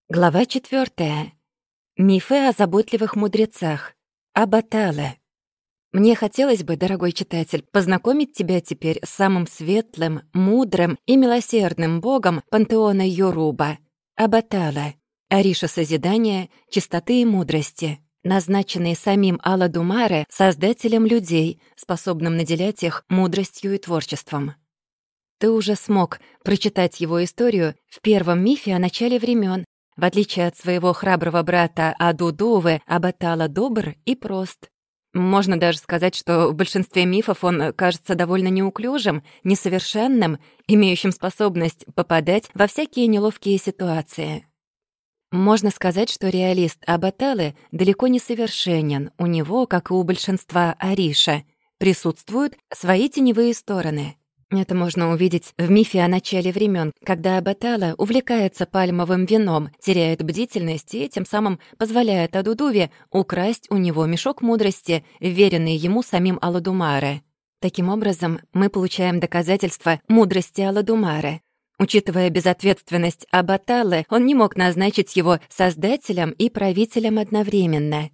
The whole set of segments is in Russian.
Глава 4. Мифы о заботливых мудрецах. Абатале. Мне хотелось бы, дорогой читатель, познакомить тебя теперь с самым светлым, мудрым и милосердным богом пантеона Йоруба — Абатале, Ориша созидания, чистоты и мудрости, назначенный самим Аладумаре создателем людей, способным наделять их мудростью и творчеством. Ты уже смог прочитать его историю в первом мифе о начале времен. В отличие от своего храброго брата Адудувы, Абатала добр и прост. Можно даже сказать, что в большинстве мифов он кажется довольно неуклюжим, несовершенным, имеющим способность попадать во всякие неловкие ситуации. Можно сказать, что реалист Абаталы далеко не совершенен. У него, как и у большинства Ориша, присутствуют свои теневые стороны. Это можно увидеть в мифе о начале времен, когда Абатала увлекается пальмовым вином, теряет бдительность и тем самым позволяет Адудуве украсть у него мешок мудрости, вверенный ему самим Аладумаре. Таким образом, мы получаем доказательство мудрости Аладумаре. Учитывая безответственность Абаталы, он не мог назначить его создателем и правителем одновременно.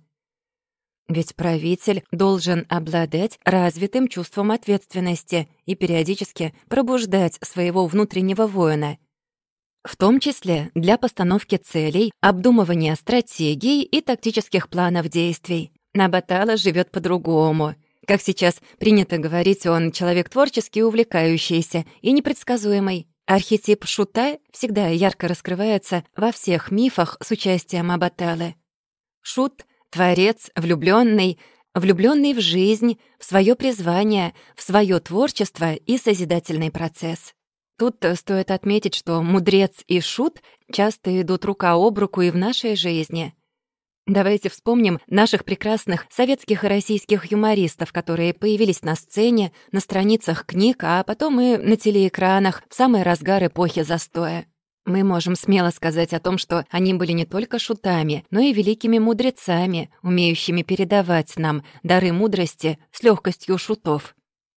Ведь правитель должен обладать развитым чувством ответственности и периодически пробуждать своего внутреннего воина, в том числе для постановки целей, обдумывания стратегий и тактических планов действий. Абатала живет по-другому. Как сейчас принято говорить, он человек творческий, увлекающийся и непредсказуемый. Архетип шута всегда ярко раскрывается во всех мифах с участием Абаталы. Шут — творец, влюблённый в жизнь, в своё призвание, в своё творчество и созидательный процесс. Тут стоит отметить, что мудрец и шут часто идут рука об руку и в нашей жизни. Давайте вспомним наших прекрасных советских и российских юмористов, которые появились на сцене, на страницах книг, а потом и на телеэкранах в самый разгар эпохи застоя. Мы можем смело сказать о том, что они были не только шутами, но и великими мудрецами, умеющими передавать нам дары мудрости с легкостью шутов.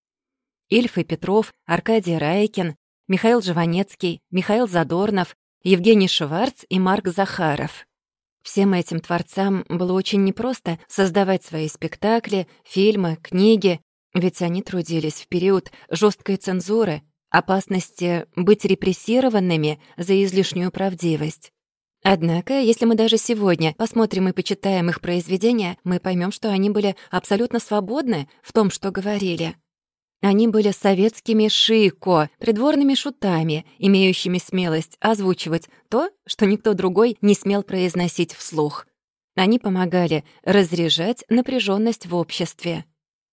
Ильф и Петров, Аркадий Райкин, Михаил Жванецкий, Михаил Задорнов, Евгений Шварц и Марк Захаров. Всем этим творцам было очень непросто создавать свои спектакли, фильмы, книги, ведь они трудились в период жесткой цензуры, опасности быть репрессированными за излишнюю правдивость. Однако, если мы даже сегодня посмотрим и почитаем их произведения, мы поймем, что они были абсолютно свободны в том, что говорили. Они были советскими шико, придворными шутами, имеющими смелость озвучивать то, что никто другой не смел произносить вслух. Они помогали разряжать напряженность в обществе.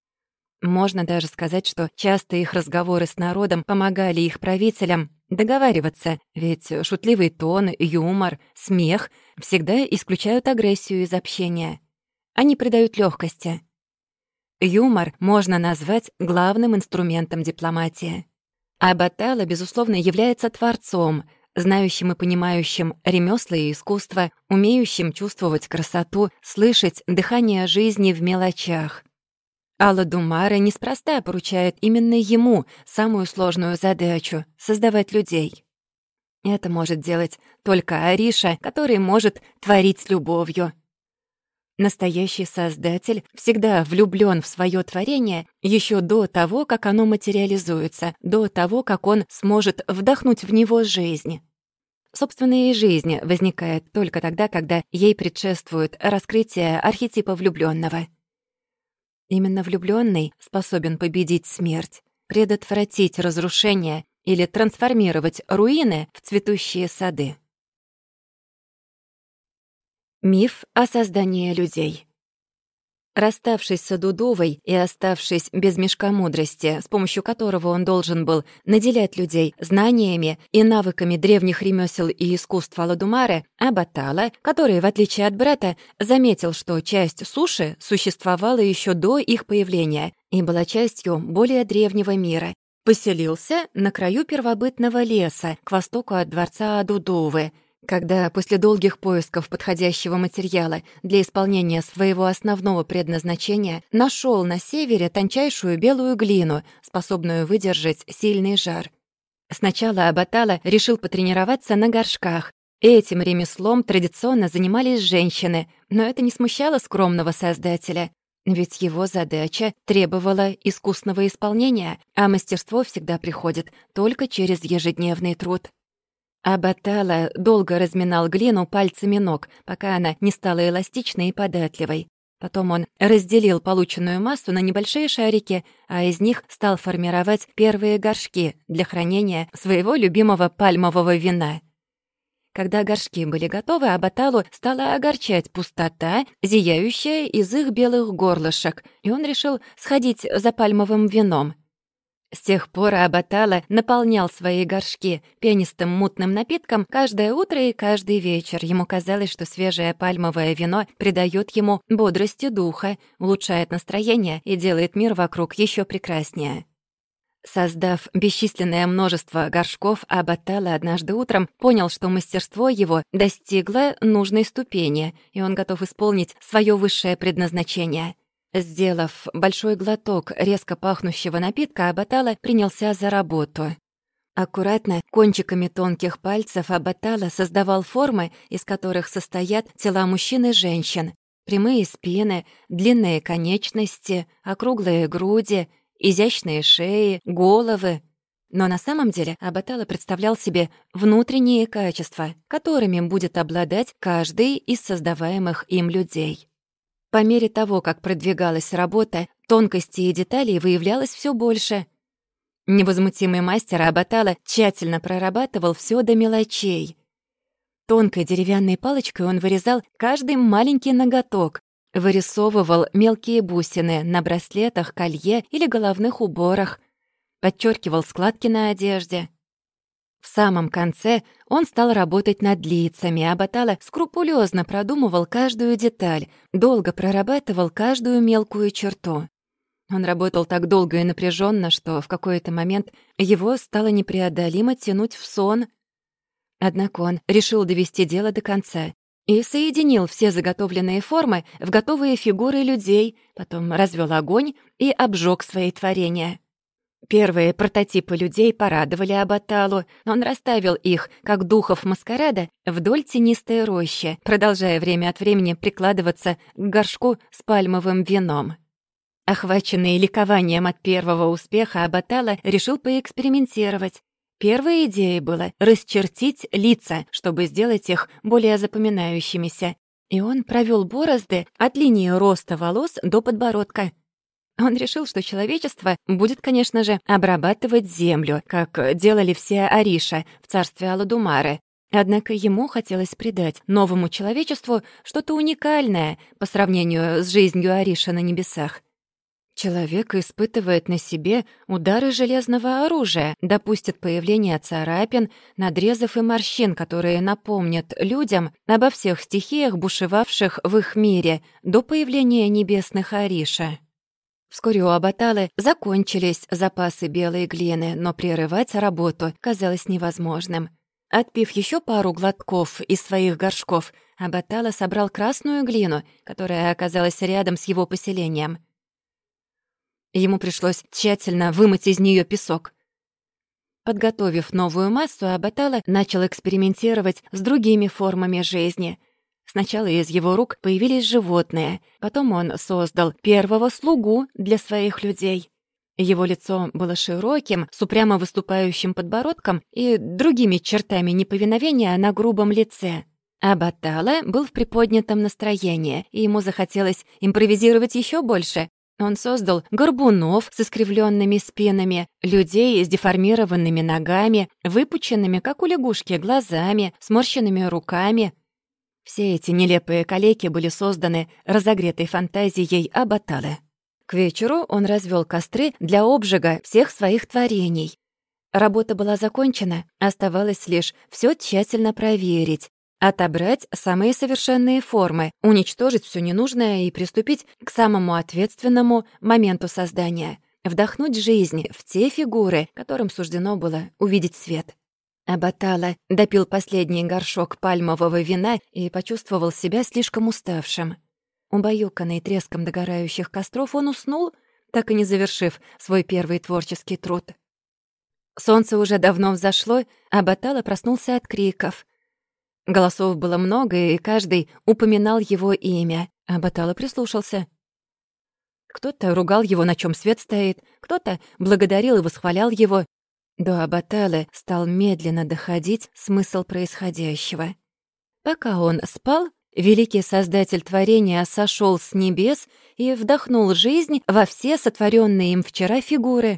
Можно даже сказать, что часто их разговоры с народом помогали их правителям договариваться, ведь шутливый тон, юмор, смех всегда исключают агрессию из общения. Они придают легкости. Юмор можно назвать главным инструментом дипломатии. Абатала, безусловно, является творцом, знающим и понимающим ремёсла и искусство, умеющим чувствовать красоту, слышать дыхание жизни в мелочах. Аладумаре неспроста поручает именно ему самую сложную задачу — создавать людей. Это может делать только Ориша, который может творить с любовью. Настоящий создатель всегда влюблён в своё творение ещё до того, как оно материализуется, до того, как он сможет вдохнуть в него жизнь. Собственная жизнь возникает только тогда, когда ей предшествует раскрытие архетипа влюблённого. Именно влюблённый способен победить смерть, предотвратить разрушение или трансформировать руины в цветущие сады. Миф о создании людей. Расставшись с Адудувой и оставшись без мешка мудрости, с помощью которого он должен был наделять людей знаниями и навыками древних ремёсел и искусств Аладумаре, Абатала, который, в отличие от брата, заметил, что часть суши существовала ещё до их появления и была частью более древнего мира, поселился на краю первобытного леса к востоку от дворца Адудувы, когда после долгих поисков подходящего материала для исполнения своего основного предназначения нашел на севере тончайшую белую глину, способную выдержать сильный жар. Сначала Абатала решил потренироваться на горшках, Этим ремеслом традиционно занимались женщины, но это не смущало скромного создателя. Ведь его задача требовала искусного исполнения, а мастерство всегда приходит только через ежедневный труд. Абатала долго разминал глину пальцами ног, пока она не стала эластичной и податливой. Потом он разделил полученную массу на небольшие шарики, а из них стал формировать первые горшки для хранения своего любимого пальмового вина. Когда горшки были готовы, Абаталу стала огорчать пустота, зияющая из их белых горлышек, и он решил сходить за пальмовым вином. С тех пор Абатала наполнял свои горшки пенистым мутным напитком каждое утро и каждый вечер. Ему казалось, что свежее пальмовое вино придает ему бодрости духа, улучшает настроение и делает мир вокруг еще прекраснее. Создав бесчисленное множество горшков, Абатала однажды утром понял, что мастерство его достигло нужной ступени, и он готов исполнить свое высшее предназначение. Сделав большой глоток резко пахнущего напитка, Абатала принялся за работу. Аккуратно, кончиками тонких пальцев Абатала создавал формы, из которых состоят тела мужчин и женщин. Прямые спины, длинные конечности, округлые груди, изящные шеи, головы. Но на самом деле Абатала представлял себе внутренние качества, которыми будет обладать каждый из создаваемых им людей. По мере того, как продвигалась работа, тонкостей и деталей выявлялось все больше. Невозмутимый мастер Абатала тщательно прорабатывал все до мелочей. Тонкой деревянной палочкой он вырезал каждый маленький ноготок, вырисовывал мелкие бусины на браслетах, колье или головных уборах, подчеркивал складки на одежде. В самом конце он стал работать над лицами, а Абатала скрупулезно продумывал каждую деталь, долго прорабатывал каждую мелкую черту. Он работал так долго и напряженно, что в какой-то момент его стало непреодолимо тянуть в сон. Однако он решил довести дело до конца и соединил все заготовленные формы в готовые фигуры людей, потом развел огонь и обжег свои творения. Первые прототипы людей порадовали Абаталу, но он расставил их, как духов маскарада, вдоль тенистой рощи, продолжая время от времени прикладываться к горшку с пальмовым вином. Охваченный ликованием от первого успеха, Абатала решил поэкспериментировать. Первой идеей было расчертить лица, чтобы сделать их более запоминающимися, и он провел борозды от линии роста волос до подбородка. Он решил, что человечество будет, конечно же, обрабатывать землю, как делали все Ариша в царстве Аладумары. Однако ему хотелось придать новому человечеству что-то уникальное по сравнению с жизнью Ариша на небесах. Человек испытывает на себе удары железного оружия, допустит появление царапин, надрезов и морщин, которые напомнят людям обо всех стихиях, бушевавших в их мире до появления небесных Ариша. Вскоре у Абаталы закончились запасы белой глины, но прерывать работу казалось невозможным. Отпив еще пару глотков из своих горшков, Абатала собрал красную глину, которая оказалась рядом с его поселением. Ему пришлось тщательно вымыть из нее песок. Подготовив новую массу, Абатала начал экспериментировать с другими формами жизни. Сначала из его рук появились животные, потом он создал первого слугу для своих людей. Его лицо было широким, с упрямо выступающим подбородком и другими чертами неповиновения на грубом лице. Абатала был в приподнятом настроении, и ему захотелось импровизировать еще больше. Он создал горбунов с искривленными спинами, людей с деформированными ногами, выпученными, как у лягушки, глазами, сморщенными руками. Все эти нелепые калеки были созданы разогретой фантазией Абаталы. К вечеру он развел костры для обжига всех своих творений. Работа была закончена, оставалось лишь все тщательно проверить, отобрать самые совершенные формы, уничтожить все ненужное и приступить к самому ответственному моменту создания — вдохнуть жизнь в те фигуры, которым суждено было увидеть свет. Абатала допил последний горшок пальмового вина и почувствовал себя слишком уставшим. Убаюканный треском догорающих костров, он уснул, так и не завершив свой первый творческий труд. Солнце уже давно взошло, а Абатала проснулся от криков. Голосов было много, и каждый упоминал его имя, а Баталла прислушался. Кто-то ругал его, на чем свет стоит, кто-то благодарил и восхвалял его. До Абаталы стал медленно доходить смысл происходящего. Пока он спал, великий создатель творения сошел с небес и вдохнул жизнь во все сотворенные им вчера фигуры.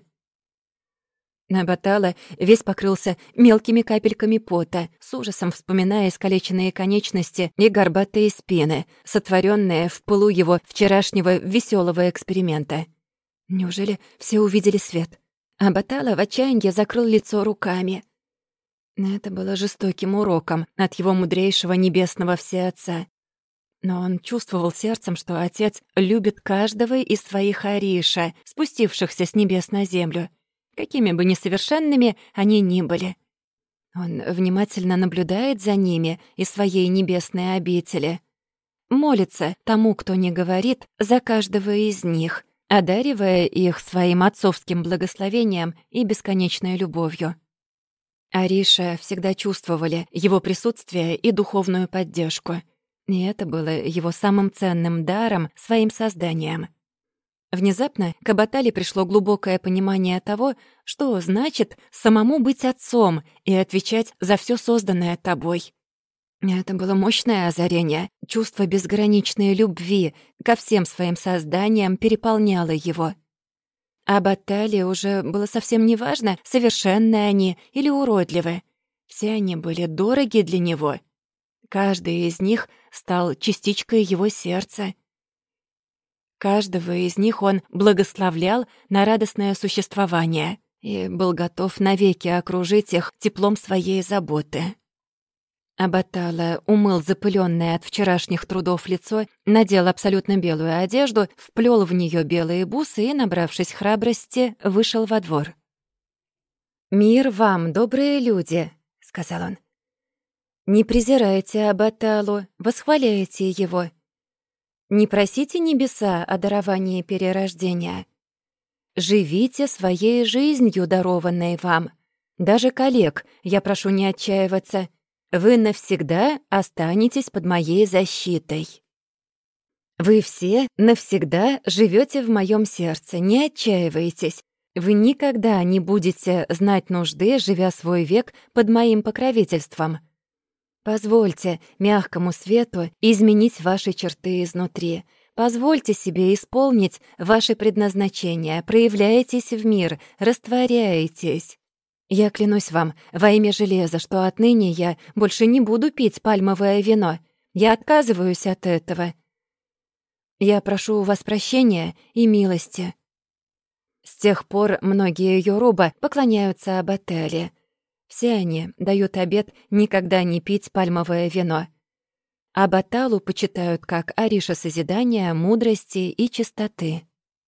Абатала весь покрылся мелкими капельками пота, с ужасом вспоминая искалеченные конечности и горбатые спины, сотворенные в пылу его вчерашнего веселого эксперимента. Неужели все увидели свет? Абатала в отчаянии закрыл лицо руками. Это было жестоким уроком от его мудрейшего небесного всеотца. Но он чувствовал сердцем, что отец любит каждого из своих Ариша, спустившихся с небес на землю, какими бы несовершенными они ни были. Он внимательно наблюдает за ними из своей небесной обители, молится тому, кто не говорит, за каждого из них, одаривая их своим отцовским благословением и бесконечной любовью. Ариша всегда чувствовали его присутствие и духовную поддержку, и это было его самым ценным даром своим созданием. Внезапно к Абатале пришло глубокое понимание того, что значит самому быть отцом и отвечать за все созданное тобой. Это было мощное озарение, чувство безграничной любви ко всем своим созданиям переполняло его. Абатале уже было совсем неважно, совершенны они или уродливы. Все они были дороги для него. Каждый из них стал частичкой его сердца. Каждого из них он благословлял на радостное существование и был готов навеки окружить их теплом своей заботы. Абатала умыл запылённое от вчерашних трудов лицо, надел абсолютно белую одежду, вплёл в неё белые бусы и, набравшись храбрости, вышел во двор. «Мир вам, добрые люди», — сказал он. «Не презирайте Абаталу, восхваляйте его. Не просите небеса о даровании перерождения. Живите своей жизнью, дарованной вам. Даже коллег я прошу не отчаиваться. Вы навсегда останетесь под моей защитой. Вы все навсегда живете в моем сердце, не отчаивайтесь. Вы никогда не будете знать нужды, живя свой век под моим покровительством. Позвольте мягкому свету изменить ваши черты изнутри. Позвольте себе исполнить ваше предназначение. Проявляйтесь в мир, растворяйтесь. Я клянусь вам во имя железа, что отныне я больше не буду пить пальмовое вино. Я отказываюсь от этого. Я прошу у вас прощения и милости». С тех пор многие йоруба поклоняются Абатале. Все они дают обет никогда не пить пальмовое вино. Абаталу почитают как Ариша созидания, мудрости и чистоты.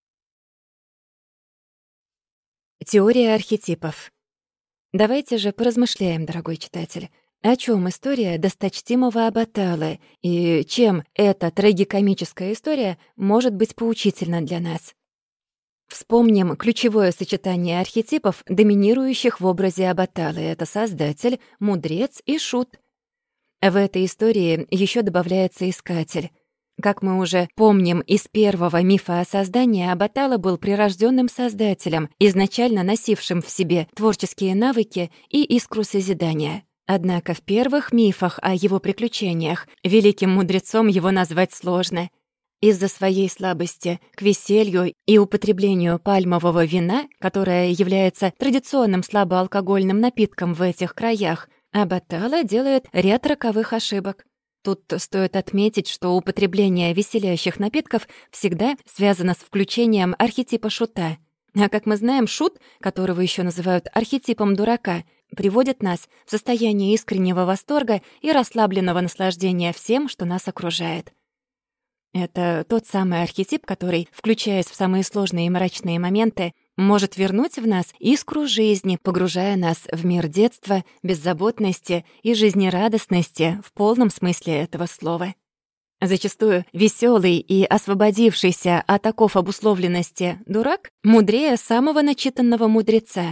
Теория архетипов. Давайте же поразмышляем, дорогой читатель, о чем история досточтимого Абаталы и чем эта трагикомическая история может быть поучительна для нас. Вспомним ключевое сочетание архетипов, доминирующих в образе Абаталы. Это Создатель, Мудрец и Шут. В этой истории еще добавляется Искатель. Как мы уже помним из первого мифа о создании, Абатала был прирожденным Создателем, изначально носившим в себе творческие навыки и искру созидания. Однако в первых мифах о его приключениях великим мудрецом его назвать сложно. Из-за своей слабости к веселью и употреблению пальмового вина, которое является традиционным слабоалкогольным напитком в этих краях, Абатала делает ряд роковых ошибок. Тут стоит отметить, что употребление веселящих напитков всегда связано с включением архетипа шута. А как мы знаем, шут, которого еще называют архетипом дурака, приводит нас в состояние искреннего восторга и расслабленного наслаждения всем, что нас окружает. Это тот самый архетип, который, включаясь в самые сложные и мрачные моменты, может вернуть в нас искру жизни, погружая нас в мир детства, беззаботности и жизнерадостности в полном смысле этого слова. Зачастую веселый и освободившийся от оков обусловленности дурак мудрее самого начитанного мудреца.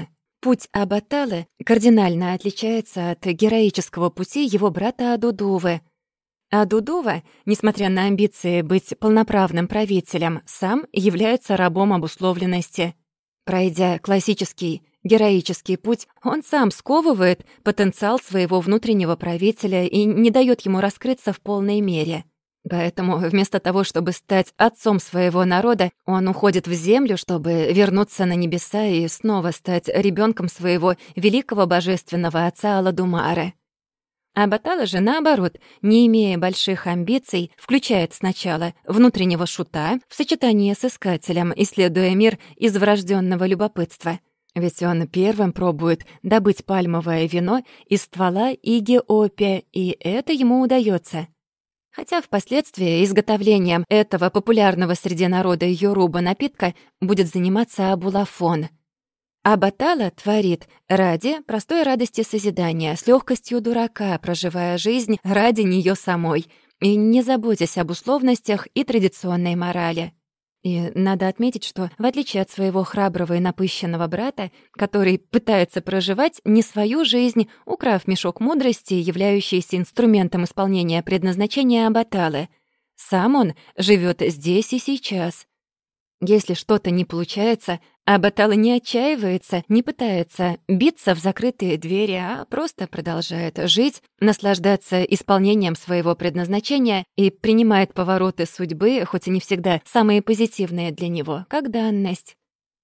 Путь Абаталы кардинально отличается от героического пути его брата Адудувы. Адудува, несмотря на амбиции быть полноправным правителем, сам является рабом обусловленности. Пройдя классический героический путь, он сам сковывает потенциал своего внутреннего правителя и не дает ему раскрыться в полной мере. Поэтому вместо того, чтобы стать отцом своего народа, он уходит в землю, чтобы вернуться на небеса и снова стать ребенком своего великого божественного отца Аладумары. Абатала же, наоборот, не имея больших амбиций, включает сначала внутреннего шута в сочетании с искателем, исследуя мир из врожденного любопытства. Ведь он первым пробует добыть пальмовое вино из ствола Игиопия, и это ему удается. Хотя впоследствии изготовлением этого популярного среди народа Йоруба напитка будет заниматься Абулафон. Абатала творит ради простой радости созидания, с легкостью дурака, проживая жизнь ради нее самой и не заботясь об условностях и традиционной морали. И надо отметить, что, в отличие от своего храброго и напыщенного брата, который пытается проживать не свою жизнь, украв мешок мудрости, являющийся инструментом исполнения предназначения Абаталы, сам он живет здесь и сейчас. Если что-то не получается, Абатала не отчаивается, не пытается биться в закрытые двери, а просто продолжает жить, наслаждаться исполнением своего предназначения и принимает повороты судьбы, хоть и не всегда самые позитивные для него, как данность.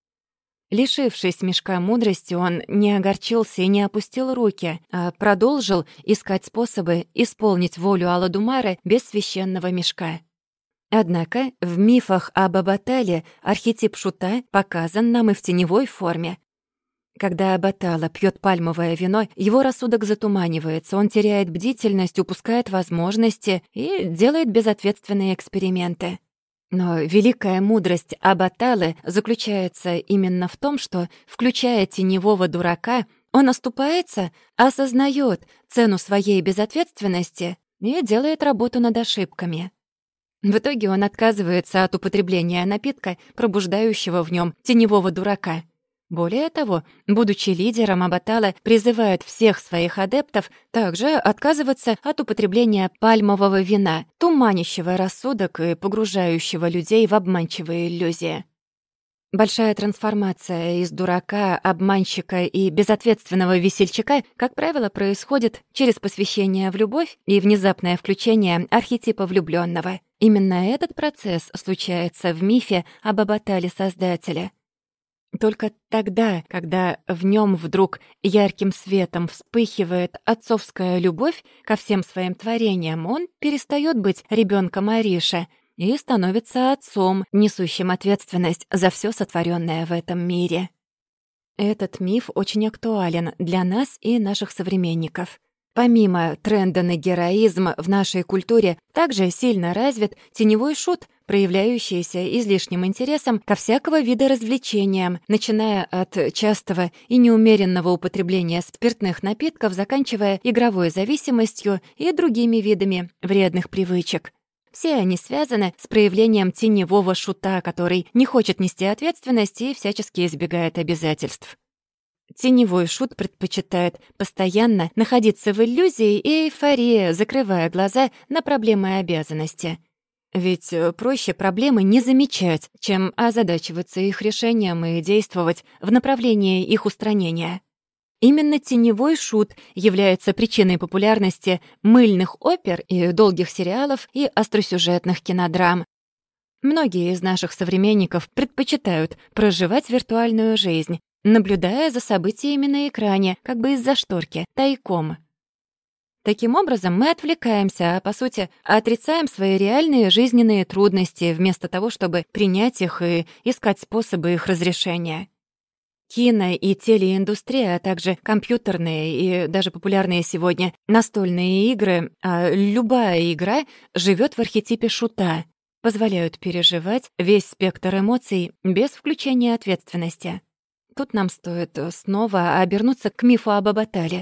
Лишившись мешка мудрости, он не огорчился и не опустил руки, а продолжил искать способы исполнить волю Аладумары без священного мешка. Однако в мифах об Абатале архетип шута показан нам и в теневой форме. Когда Абатала пьет пальмовое вино, его рассудок затуманивается, он теряет бдительность, упускает возможности и делает безответственные эксперименты. Но великая мудрость Абаталы заключается именно в том, что, включая теневого дурака, он оступается, осознает цену своей безответственности и делает работу над ошибками. В итоге он отказывается от употребления напитка, пробуждающего в нем теневого дурака. Более того, будучи лидером, Абатала призывает всех своих адептов также отказываться от употребления пальмового вина, туманящего рассудок и погружающего людей в обманчивые иллюзии. Большая трансформация из дурака, обманщика и безответственного весельчака, как правило, происходит через посвящение в любовь и внезапное включение архетипа влюблённого. Именно этот процесс случается в мифе об Абатале-создателе. Только тогда, когда в нём вдруг ярким светом вспыхивает отцовская любовь ко всем своим творениям, он перестаёт быть ребёнком Ариша и становится отцом, несущим ответственность за всё сотворённое в этом мире. Этот миф очень актуален для нас и наших современников. Помимо тренда на героизм в нашей культуре также сильно развит теневой шут, проявляющийся излишним интересом ко всякого вида развлечениям, начиная от частого и неумеренного употребления спиртных напитков, заканчивая игровой зависимостью и другими видами вредных привычек. Все они связаны с проявлением теневого шута, который не хочет нести ответственность и всячески избегает обязательств. Теневой шут предпочитает постоянно находиться в иллюзии и эйфории, закрывая глаза на проблемы и обязанности. Ведь проще проблемы не замечать, чем озадачиваться их решением и действовать в направлении их устранения. Именно теневой шут является причиной популярности мыльных опер и долгих сериалов и остросюжетных кинодрам. Многие из наших современников предпочитают проживать виртуальную жизнь, наблюдая за событиями на экране, как бы из-за шторки, тайком. Таким образом, мы отвлекаемся, а, по сути, отрицаем свои реальные жизненные трудности, вместо того, чтобы принять их и искать способы их разрешения. Кино- и телеиндустрия, а также компьютерные и даже популярные сегодня настольные игры, а любая игра живет в архетипе шута, позволяют переживать весь спектр эмоций без включения ответственности. Тут нам стоит снова обернуться к мифу об Абатале.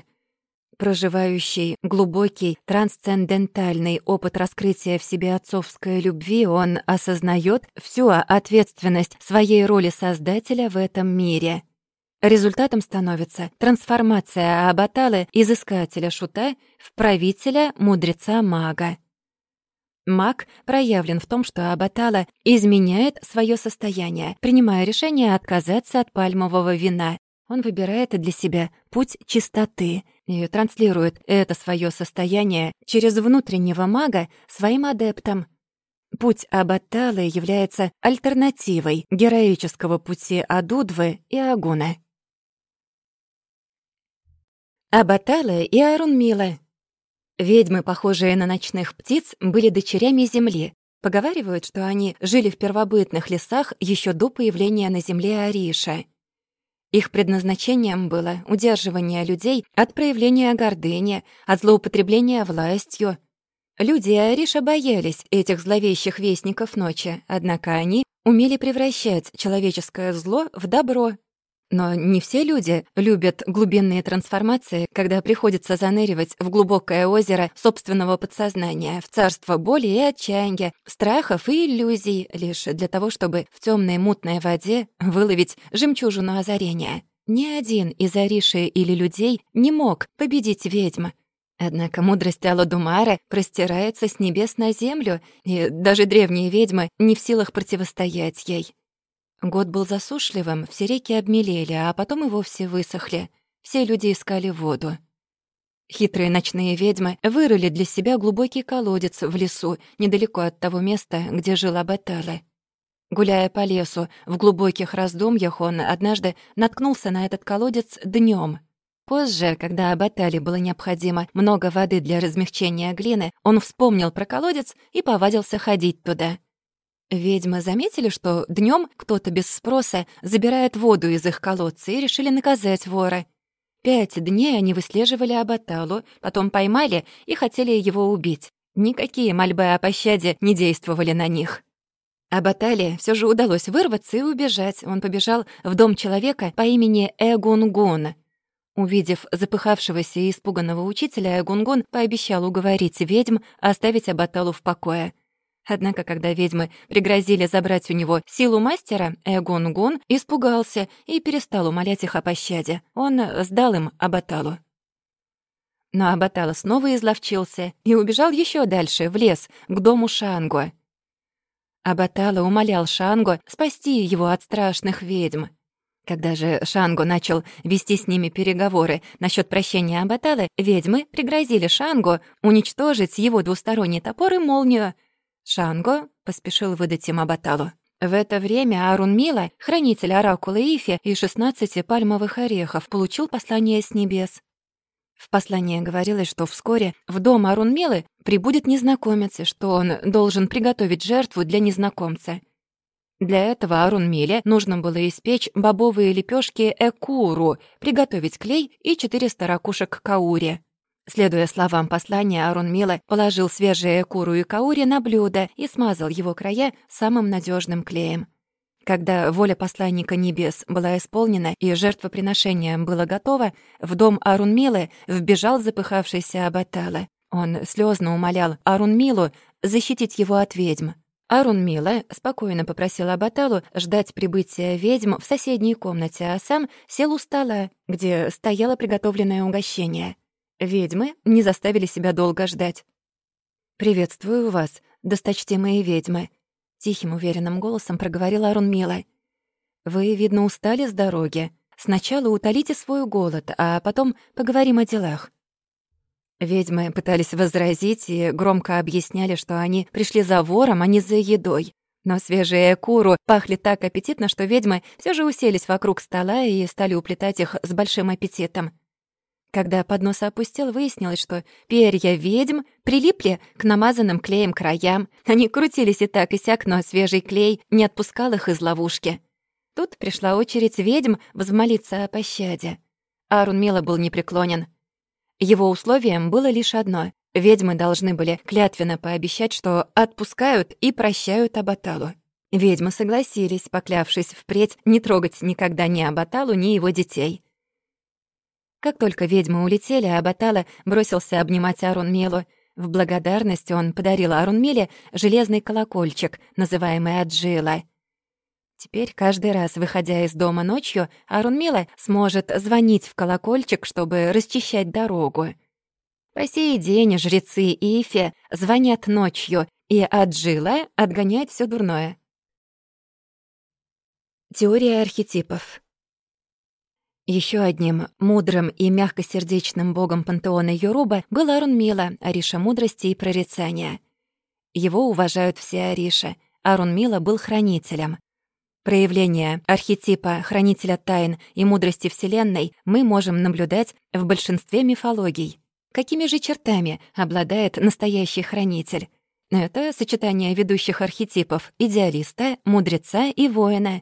Проживающий глубокий трансцендентальный опыт раскрытия в себе отцовской любви, он осознаёт всю ответственность своей роли создателя в этом мире. Результатом становится трансформация Абаталы из искателя-шута в правителя-мудреца-мага. Маг проявлен в том, что Абатала изменяет свое состояние, принимая решение отказаться от пальмового вина. Он выбирает для себя путь чистоты и транслирует это свое состояние через внутреннего мага своим адептам. Путь Абаталы является альтернативой героического пути Адудвы и Агуна. Абатала и Арунмила. Ведьмы, похожие на ночных птиц, были дочерями Земли. Поговаривают, что они жили в первобытных лесах еще до появления на Земле Ариша. Их предназначением было удерживание людей от проявления гордыни, от злоупотребления властью. Люди Ариша боялись этих зловещих вестников ночи, однако они умели превращать человеческое зло в добро. Но не все люди любят глубинные трансформации, когда приходится заныривать в глубокое озеро собственного подсознания, в царство боли и отчаяния, страхов и иллюзий, лишь для того, чтобы в темной мутной воде выловить жемчужину озарения. Ни один из Ариши или людей не мог победить ведьм. Однако мудрость Аладумара простирается с небес на землю, и даже древние ведьмы не в силах противостоять ей. Год был засушливым, все реки обмелели, а потом и вовсе высохли. Все люди искали воду. Хитрые ночные ведьмы вырыли для себя глубокий колодец в лесу, недалеко от того места, где жил Абатала. Гуляя по лесу, в глубоких раздумьях он однажды наткнулся на этот колодец днём. Позже, когда Абатале было необходимо много воды для размягчения глины, он вспомнил про колодец и повадился ходить туда. Ведьмы заметили, что днём кто-то без спроса забирает воду из их колодца и решили наказать вора. 5 дней они выслеживали Абаталу, потом поймали и хотели его убить. Никакие мольбы о пощаде не действовали на них. Абатале всё же удалось вырваться и убежать. Он побежал в дом человека по имени Эгунгун. Увидев запыхавшегося и испуганного учителя, Эгунгун пообещал уговорить ведьм оставить Абаталу в покое. Однако, когда ведьмы пригрозили забрать у него силу мастера, Эгунгун испугался и перестал умолять их о пощаде. Он сдал им Абаталу. Но Абатала снова изловчился и убежал еще дальше, в лес, к дому Шанго. Абатала умолял Шанго спасти его от страшных ведьм. Когда же Шанго начал вести с ними переговоры насчет прощения Абаталы, ведьмы пригрозили Шанго уничтожить его двусторонний топор и молнию. Шанго поспешил выдать им Абаталу. В это время Арунмила, хранитель оракула Ифи и 16 пальмовых орехов, получил послание с небес. В послании говорилось, что вскоре в дом Арунмилы прибудет незнакомец, и что он должен приготовить жертву для незнакомца. Для этого Арунмиле нужно было испечь бобовые лепешки экуру, приготовить клей и 400 ракушек каури. Следуя словам послания, Арунмила положил свежие экуру и каури на блюдо и смазал его края самым надежным клеем. Когда воля посланника небес была исполнена и жертвоприношение было готово, в дом Арунмилы вбежал запыхавшийся Абатала. Он слезно умолял Арунмилу защитить его от ведьм. Арунмила спокойно попросил Абаталу ждать прибытия ведьм в соседней комнате, а сам сел у стола, где стояло приготовленное угощение. Ведьмы не заставили себя долго ждать. «Приветствую вас, досточтимые ведьмы», — тихим уверенным голосом проговорила Арунмила. «Вы, видно, устали с дороги. Сначала утолите свой голод, а потом поговорим о делах». Ведьмы пытались возразить и громко объясняли, что они пришли за вором, а не за едой. Но свежие экуру пахли так аппетитно, что ведьмы все же уселись вокруг стола и стали уплетать их с большим аппетитом. Когда поднос опустел, выяснилось, что перья ведьм прилипли к намазанным клеем краям. Они крутились и так, и сяк, но свежий клей не отпускал их из ловушки. Тут пришла очередь ведьм взмолиться о пощаде. Арунмила был непреклонен. Его условием было лишь одно — ведьмы должны были клятвенно пообещать, что отпускают и прощают Абаталу. Ведьмы согласились, поклявшись впредь не трогать никогда ни Абаталу, ни его детей. Как только ведьмы улетели, Абатала бросился обнимать Арунмилу. В благодарность он подарил Арунмиле железный колокольчик, называемый Аджила. Теперь каждый раз, выходя из дома ночью, Арунмила сможет звонить в колокольчик, чтобы расчищать дорогу. По сей день жрецы Ифе звонят ночью, и Аджила отгоняет все дурное. Теория архетипов. Еще одним мудрым и мягкосердечным богом пантеона Йоруба был Арунмила, Ориша мудрости и прорицания. Его уважают все Ориши. Арунмила был хранителем. Проявление архетипа хранителя тайн и мудрости Вселенной мы можем наблюдать в большинстве мифологий. Какими же чертами обладает настоящий хранитель? Это сочетание ведущих архетипов — идеалиста, мудреца и воина.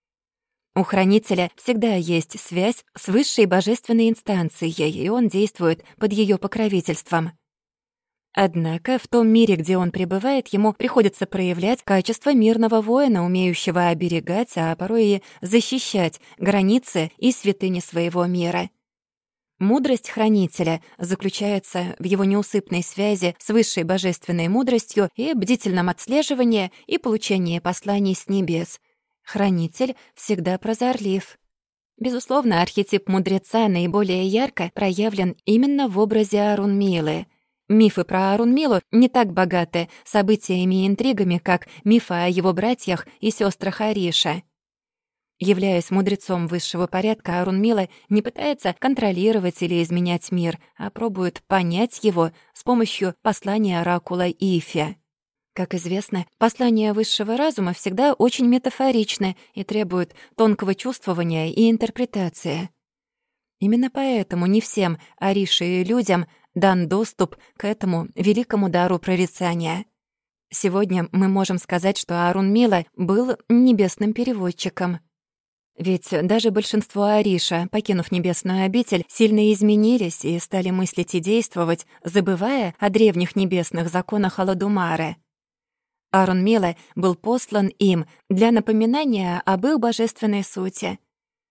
У хранителя всегда есть связь с высшей божественной инстанцией, и он действует под ее покровительством. Однако в том мире, где он пребывает, ему приходится проявлять качество мирного воина, умеющего оберегать, а порой и защищать границы и святыни своего мира. Мудрость хранителя заключается в его неусыпной связи с высшей божественной мудростью и бдительном отслеживании и получении посланий с небес. Хранитель всегда прозорлив. Безусловно, архетип мудреца наиболее ярко проявлен именно в образе Арунмилы. Мифы про Арунмилу не так богаты событиями и интригами, как мифы о его братьях и сестрах Ориша. Являясь мудрецом высшего порядка, Арунмила не пытается контролировать или изменять мир, а пробует понять его с помощью послания оракула Ифе. Как известно, послания высшего разума всегда очень метафоричны и требуют тонкого чувствования и интерпретации. Именно поэтому не всем Ориши и людям дан доступ к этому великому дару прорицания. Сегодня мы можем сказать, что Арунмила был небесным переводчиком. Ведь даже большинство Ориша, покинув небесную обитель, сильно изменились и стали мыслить и действовать, забывая о древних небесных законах Аладумары. Арунмила был послан им для напоминания об их божественной сути.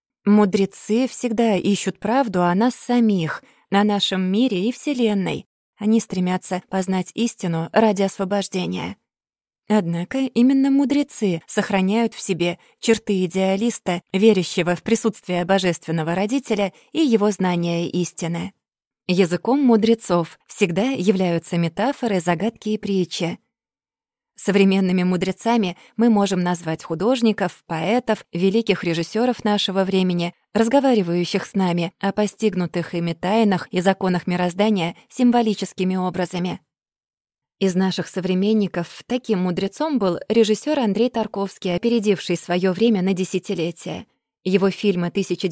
Мудрецы всегда ищут правду о нас самих, о нашем мире и Вселенной. Они стремятся познать истину ради освобождения. Однако именно мудрецы сохраняют в себе черты идеалиста, верящего в присутствие божественного родителя и его знания истины. Языком мудрецов всегда являются метафоры, загадки и притчи. Современными мудрецами мы можем назвать художников, поэтов, великих режиссеров нашего времени, разговаривающих с нами о постигнутых ими тайнах и законах мироздания символическими образами. Из наших современников таким мудрецом был режиссер Андрей Тарковский, опередивший свое время на десятилетия. Его фильмы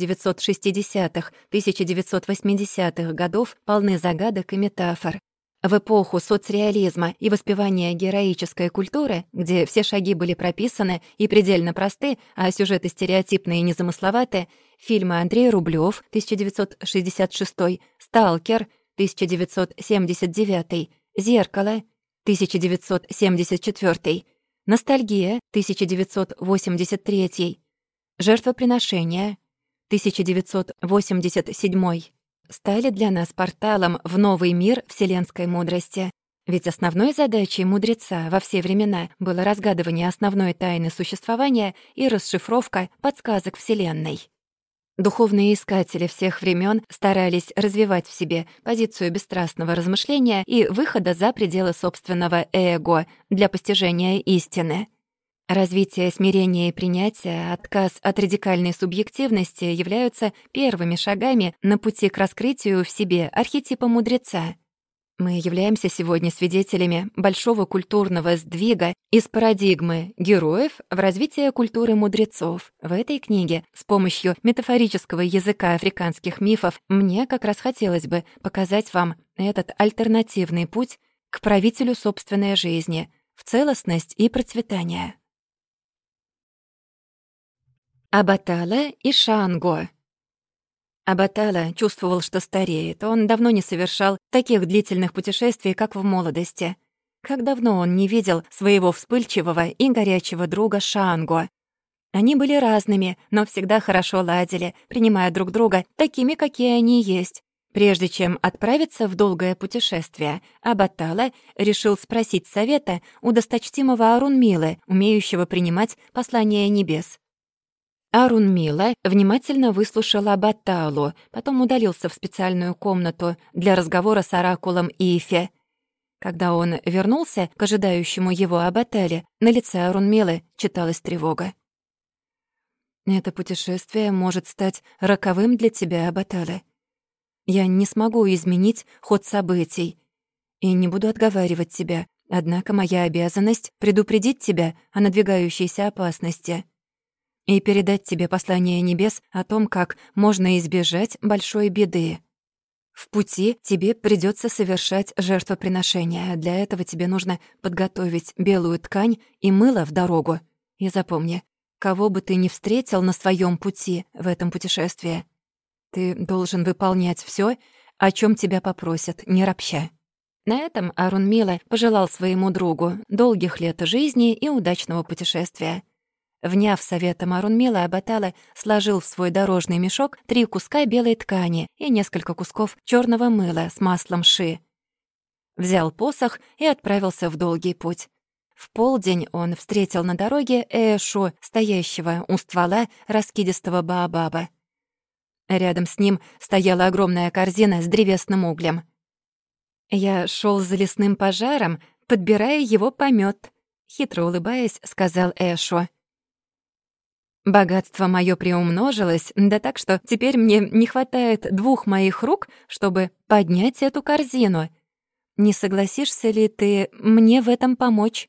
1960-х, 1980-х годов полны загадок и метафор. В эпоху соцреализма и воспевания героической культуры, где все шаги были прописаны и предельно просты, а сюжеты стереотипные и незамысловаты, фильмы Андрей Рублёв, 1966, «Сталкер», 1979, «Зеркало», 1974, «Ностальгия», 1983, «Жертвоприношение», 1987, стали для нас порталом в новый мир вселенской мудрости. Ведь основной задачей мудреца во все времена было разгадывание основной тайны существования и расшифровка подсказок Вселенной. Духовные искатели всех времен старались развивать в себе позицию бесстрастного размышления и выхода за пределы собственного эго для постижения истины. Развитие смирения и принятия, отказ от радикальной субъективности являются первыми шагами на пути к раскрытию в себе архетипа мудреца. Мы являемся сегодня свидетелями большого культурного сдвига из парадигмы героев в развитие культуры мудрецов. В этой книге с помощью метафорического языка африканских мифов мне как раз хотелось бы показать вам этот альтернативный путь к правителю собственной жизни в целостность и процветание. Абатала и Шанго. Абатала чувствовал, что стареет. Он давно не совершал таких длительных путешествий, как в молодости. Как давно он не видел своего вспыльчивого и горячего друга Шанго. Они были разными, но всегда хорошо ладили, принимая друг друга такими, какие они есть. Прежде чем отправиться в долгое путешествие, Абатала решил спросить совета у досточтимого Арунмилы, умеющего принимать послания небес. Арунмила внимательно выслушал Абаталу, потом удалился в специальную комнату для разговора с оракулом Ифе. Когда он вернулся к ожидающему его Абатале, на лице Арунмилы читалась тревога. «Это путешествие может стать роковым для тебя, Абатала. Я не смогу изменить ход событий и не буду отговаривать тебя, однако моя обязанность — предупредить тебя о надвигающейся опасности и передать тебе послание небес о том, как можно избежать большой беды. В пути тебе придется совершать жертвоприношение. Для этого тебе нужно подготовить белую ткань и мыло в дорогу. И запомни, кого бы ты ни встретил на своем пути в этом путешествии, ты должен выполнять все, о чем тебя попросят, не ропща». На этом Арунмила пожелал своему другу долгих лет жизни и удачного путешествия. Вняв советом Арунмила, Абатала сложил в свой дорожный мешок 3 куска белой ткани и несколько кусков черного мыла с маслом ши. Взял посох и отправился в долгий путь. В полдень он встретил на дороге Эшу, стоящего у ствола раскидистого баобаба. Рядом с ним стояла огромная корзина с древесным углем. «Я шел за лесным пожаром, подбирая его помет», — хитро улыбаясь, сказал Эшу. «Богатство мое приумножилось, да так, что теперь мне не хватает 2 моих рук, чтобы поднять эту корзину. Не согласишься ли ты мне в этом помочь?»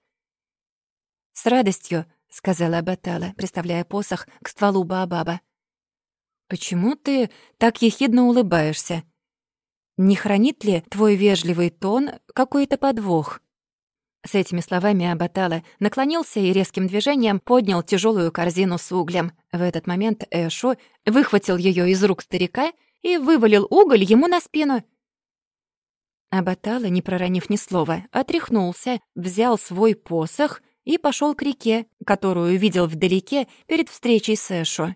«С радостью», — сказала Абатала, приставляя посох к стволу баобаба. «Почему ты так ехидно улыбаешься? Не хранит ли твой вежливый тон какой-то подвох?» С этими словами Абатала наклонился и резким движением поднял тяжелую корзину с углем. В этот момент Эшу выхватил ее из рук старика и вывалил уголь ему на спину. Абатала, не проронив ни слова, отряхнулся, взял свой посох и пошел к реке, которую видел вдалеке перед встречей с Эшу.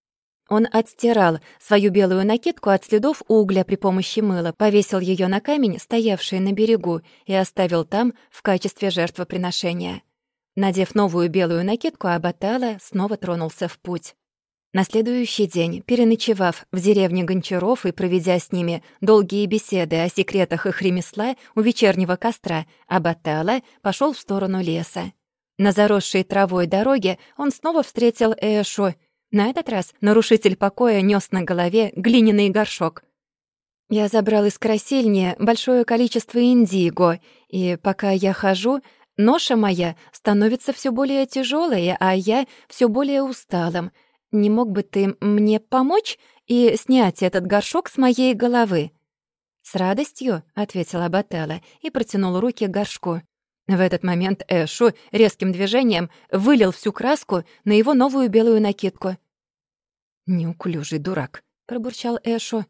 Он отстирал свою белую накидку от следов угля при помощи мыла, повесил ее на камень, стоявший на берегу, и оставил там в качестве жертвоприношения. Надев новую белую накидку, Абатала снова тронулся в путь. На следующий день, переночевав в деревне Гончаров и проведя с ними долгие беседы о секретах их ремесла у вечернего костра, Абатала пошел в сторону леса. На заросшей травой дороге он снова встретил Эшу. На этот раз нарушитель покоя нёс на голове глиняный горшок. «Я забрал из красильни большое количество индиго, и пока я хожу, ноша моя становится всё более тяжёлой, а я всё более усталым. Не мог бы ты мне помочь и снять этот горшок с моей головы?» «С радостью», — ответила Абатала и протянул руки к горшку. В этот момент Эшу резким движением вылил всю краску на его новую белую накидку. «Неуклюжий дурак», — пробурчал Эшу.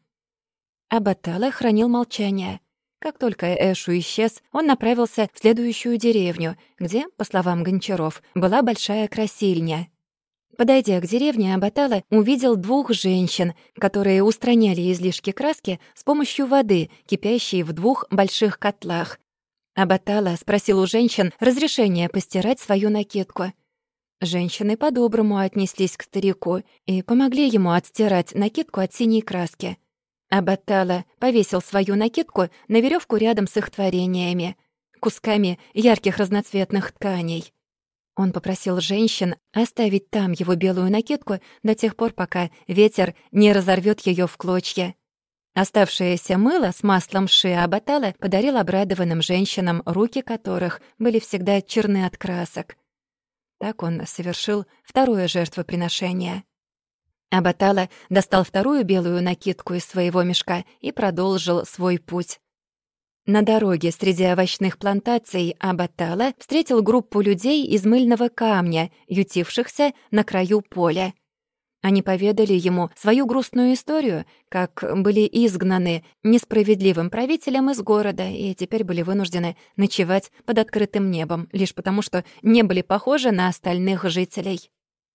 Абатала хранил молчание. Как только Эшу исчез, он направился в следующую деревню, где, по словам Гончаров, была большая красильня. Подойдя к деревне, Абатала увидел 2 женщин, которые устраняли излишки краски с помощью воды, кипящей в 2 больших котлах. Абатала спросил у женщин разрешения постирать свою накидку. Женщины по-доброму отнеслись к старику и помогли ему отстирать накидку от синей краски. Абатала повесил свою накидку на веревку рядом с их творениями, кусками ярких разноцветных тканей. Он попросил женщин оставить там его белую накидку до тех пор, пока ветер не разорвет ее в клочья. Оставшееся мыло с маслом ши Абатала подарил обрадованным женщинам, руки которых были всегда черны от красок. Так он совершил 2-е жертвоприношение. Абатала достал 2-ю белую накидку из своего мешка и продолжил свой путь. На дороге среди овощных плантаций Абатала встретил группу людей из мыльного камня, ютившихся на краю поля. Они поведали ему свою грустную историю, как были изгнаны несправедливым правителем из города и теперь были вынуждены ночевать под открытым небом, лишь потому что не были похожи на остальных жителей.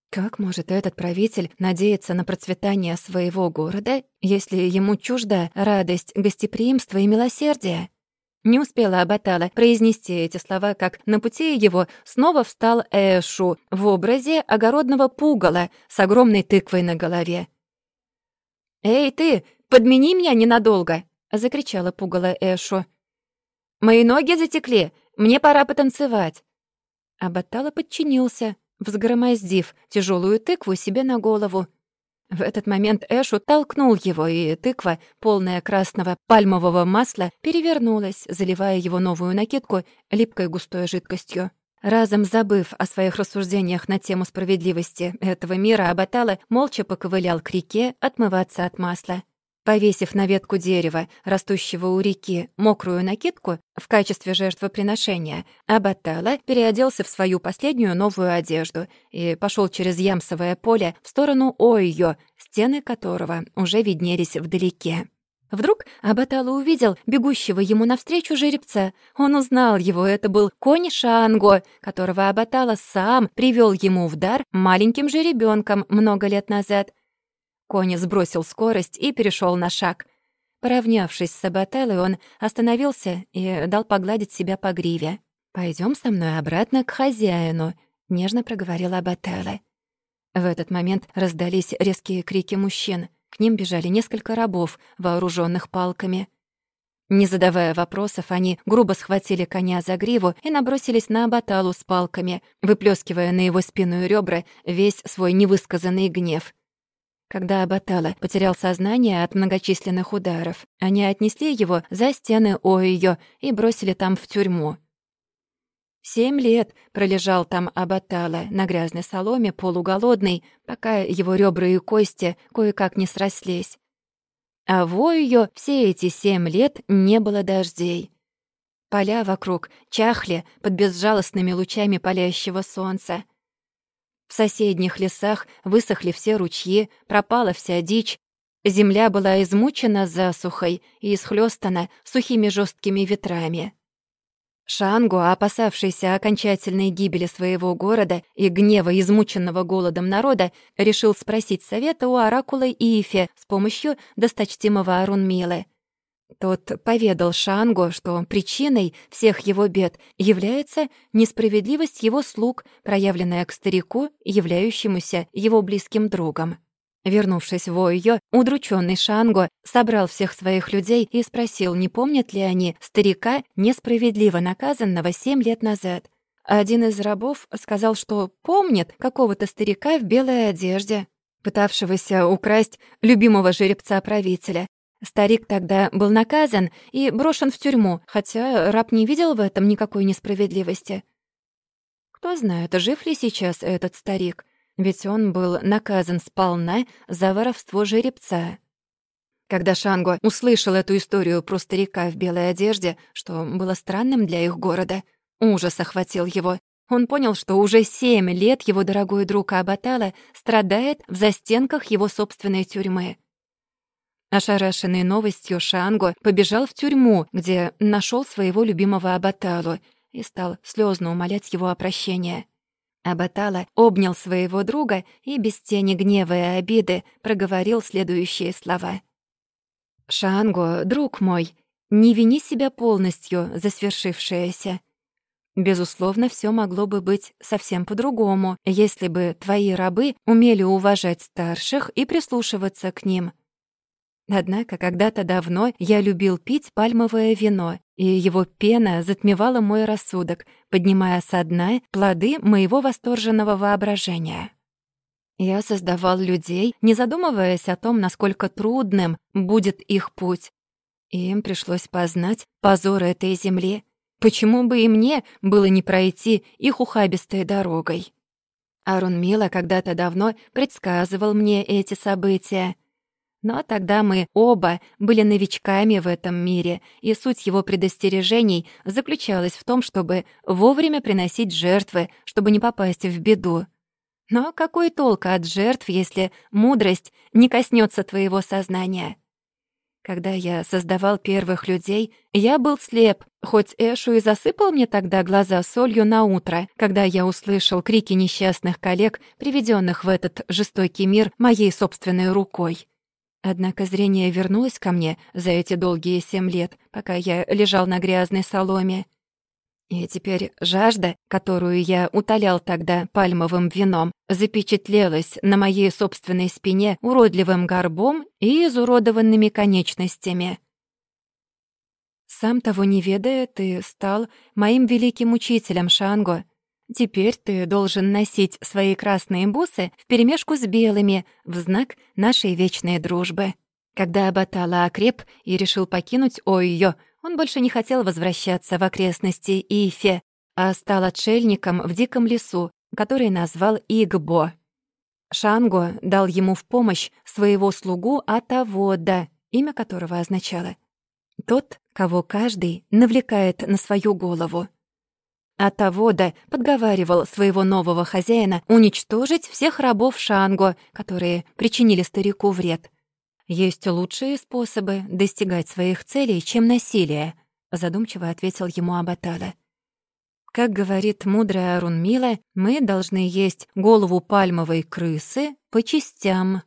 Как может этот правитель надеяться на процветание своего города, если ему чужда радость гостеприимства и милосердия? Не успела Абатала произнести эти слова, как на пути его снова встал Эшу в образе огородного пугала с огромной тыквой на голове. «Эй, ты, подмени меня ненадолго!» — закричала пугало Эшу. «Мои ноги затекли, мне пора потанцевать!» Абатала подчинился, взгромоздив тяжелую тыкву себе на голову. В этот момент Эшу толкнул его, и тыква, полная красного пальмового масла, перевернулась, заливая его новую накидку липкой густой жидкостью. Разом забыв о своих рассуждениях на тему справедливости этого мира, Абатала молча поковылял к реке отмываться от масла. Повесив на ветку дерева, растущего у реки, мокрую накидку в качестве жертвоприношения, Абатала переоделся в свою последнюю новую одежду и пошел через ямсовое поле в сторону Ойо, стены которого уже виднелись вдалеке. Вдруг Абатала увидел бегущего ему навстречу жеребца. Он узнал его, это был конь Шанго, которого Абатала сам привел ему в дар маленьким жеребенком много лет назад. Конь сбросил скорость и перешел на шаг. Поравнявшись с Абаталой, он остановился и дал погладить себя по гриве. «Пойдем со мной обратно к хозяину», — нежно проговорила Абатала. В этот момент раздались резкие крики мужчин. К ним бежали несколько рабов, вооруженных палками. Не задавая вопросов, они грубо схватили коня за гриву и набросились на Абаталу с палками, выплескивая на его спину и ребра весь свой невысказанный гнев. Когда Абатала потерял сознание от многочисленных ударов, они отнесли его за стены Ойо и бросили там в тюрьму. 7 лет пролежал там Абатала на грязной соломе, полуголодный, пока его ребра и кости кое-как не срослись. А в Ойо все эти 7 лет не было дождей. Поля вокруг чахли под безжалостными лучами палящего солнца. В соседних лесах высохли все ручьи, пропала вся дичь. Земля была измучена засухой и исхлёстана сухими жесткими ветрами. Шанго, опасавшийся окончательной гибели своего города и гнева измученного голодом народа, решил спросить совета у оракула Ифе с помощью досточтимого Арунмилы. Тот поведал Шангу, что причиной всех его бед является несправедливость его слуг, проявленная к старику, являющемуся его близким другом. Вернувшись в Ойо, удрученный Шанго собрал всех своих людей и спросил, не помнят ли они старика, несправедливо наказанного 7 лет назад. Один из рабов сказал, что помнит какого-то старика в белой одежде, пытавшегося украсть любимого жеребца правителя. Старик тогда был наказан и брошен в тюрьму, хотя раб не видел в этом никакой несправедливости. Кто знает, жив ли сейчас этот старик, ведь он был наказан сполна за воровство жеребца. Когда Шанго услышал эту историю про старика в белой одежде, что было странным для их города, ужас охватил его. Он понял, что уже 7 лет его дорогой друг Абатала страдает в застенках его собственной тюрьмы. Ошарашенный новостью, Шанго побежал в тюрьму, где нашел своего любимого Абаталу и стал слезно умолять его о прощении. Абатала обнял своего друга и без тени гнева и обиды проговорил следующие слова. «Шанго, друг мой, не вини себя полностью за свершившееся. Безусловно, все могло бы быть совсем по-другому, если бы твои рабы умели уважать старших и прислушиваться к ним. Однако когда-то давно я любил пить пальмовое вино, и его пена затмевала мой рассудок, поднимая со дна плоды моего восторженного воображения. Я создавал людей, не задумываясь о том, насколько трудным будет их путь. И им пришлось познать позор этой земли. Почему бы и мне было не пройти их ухабистой дорогой? Арунмила когда-то давно предсказывал мне эти события. Но тогда мы оба были новичками в этом мире, и суть его предостережений заключалась в том, чтобы вовремя приносить жертвы, чтобы не попасть в беду. Но какой толк от жертв, если мудрость не коснется твоего сознания? Когда я создавал первых людей, я был слеп, хоть Эшу и засыпал мне тогда глаза солью на утро, когда я услышал крики несчастных коллег, приведенных в этот жестокий мир моей собственной рукой. Однако зрение вернулось ко мне за эти долгие 7 лет, пока я лежал на грязной соломе. И теперь жажда, которую я утолял тогда пальмовым вином, запечатлелась на моей собственной спине уродливым горбом и изуродованными конечностями. Сам того не ведая, ты стал моим великим учителем, Шанго. Теперь ты должен носить свои красные бусы вперемешку с белыми в знак нашей вечной дружбы. Когда Абатала окреп и решил покинуть Ойо, он больше не хотел возвращаться в окрестности Ифе, а стал отшельником в диком лесу, который назвал Игбо. Шанго дал ему в помощь своего слугу Атавода, имя которого означало «тот, кого каждый навлекает на свою голову». Атавода подговаривал своего нового хозяина уничтожить всех рабов Шанго, которые причинили старику вред. «Есть лучшие способы достигать своих целей, чем насилие», — задумчиво ответил ему Абатала. «Как говорит мудрая Арунмила, мы должны есть голову пальмовой крысы по частям».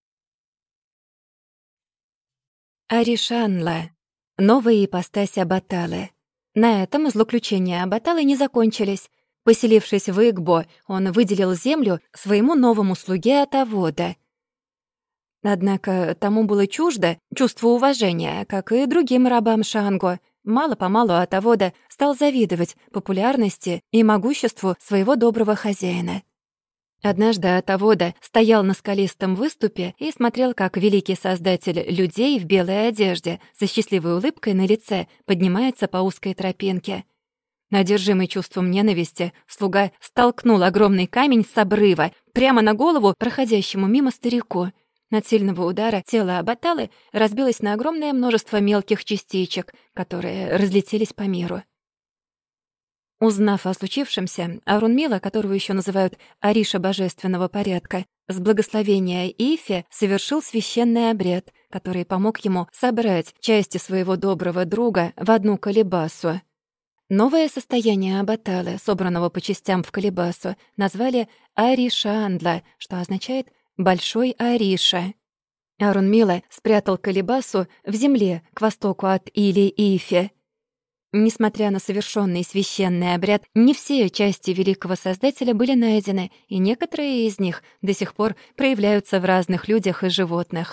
Аришанла. Новая ипостась Абаталы. На этом злоключения Абаталы не закончились. Поселившись в Игбо, он выделил землю своему новому слуге Атавода. Однако тому было чуждо чувство уважения, как и другим рабам Шанго. Мало-помалу Атавода стал завидовать популярности и могуществу своего доброго хозяина. Однажды Атавода стоял на скалистом выступе и смотрел, как великий создатель людей в белой одежде со счастливой улыбкой на лице поднимается по узкой тропинке. Одержимый чувством ненависти, слуга столкнул огромный камень с обрыва прямо на голову проходящему мимо старику. От сильного удара тело Абаталы разбилось на огромное множество мелких частичек, которые разлетелись по миру. Узнав о случившемся, Арунмила, которого еще называют Ариша божественного порядка, с благословения Ифе совершил священный обряд, который помог ему собрать части своего доброго друга в одну колебасу. Новое состояние Абаталы, собранного по частям в колебасу, назвали Аришандла, что означает «большой Ариша». Арунмила спрятал колебасу в земле к востоку от Или-Ифе. Несмотря на совершенный священный обряд, не все части великого Создателя были найдены, и некоторые из них до сих пор проявляются в разных людях и животных.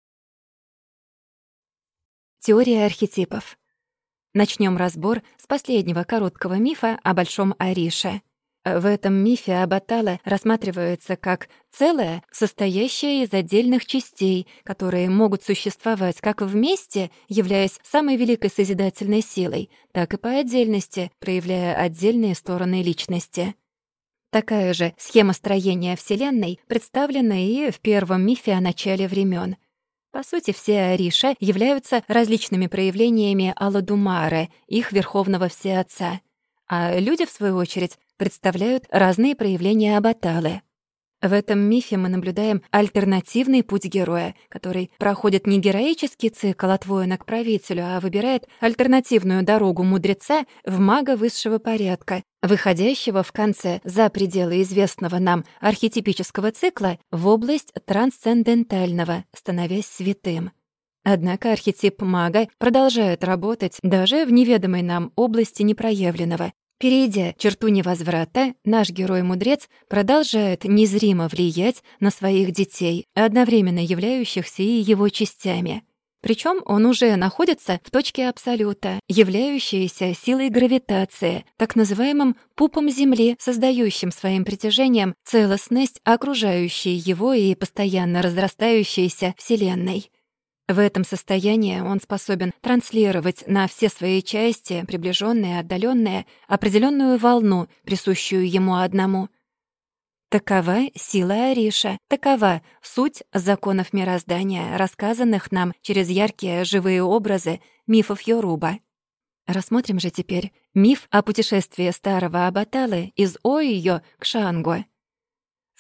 Теория архетипов. Начнем разбор с последнего короткого мифа о Большом Арише. В этом мифе Абатала рассматривается как целое, состоящее из отдельных частей, которые могут существовать как вместе, являясь самой великой созидательной силой, так и по отдельности, проявляя отдельные стороны личности. Такая же схема строения Вселенной представлена и в первом мифе о начале времен. По сути, все Ариша являются различными проявлениями Аладумары, их верховного всеотца. А люди, в свою очередь, представляют разные проявления Абаталы. В этом мифе мы наблюдаем альтернативный путь героя, который проходит не героический цикл от воина к правителю, а выбирает альтернативную дорогу мудреца в мага высшего порядка, выходящего в конце за пределы известного нам архетипического цикла в область трансцендентального, становясь святым. Однако архетип мага продолжает работать даже в неведомой нам области непроявленного. Перейдя черту невозврата, наш герой-мудрец продолжает незримо влиять на своих детей, одновременно являющихся и его частями. Причем он уже находится в точке абсолюта, являющейся силой гравитации, так называемым пупом Земли, создающим своим притяжением целостность окружающей его и постоянно разрастающейся Вселенной. В этом состоянии он способен транслировать на все свои части, приближенные, отдаленные, определенную волну, присущую ему одному. Такова сила Ариша, такова суть законов мироздания, рассказанных нам через яркие живые образы мифов Йоруба. Рассмотрим же теперь миф о путешествии старого Абаталы из Ойо к Шанго. В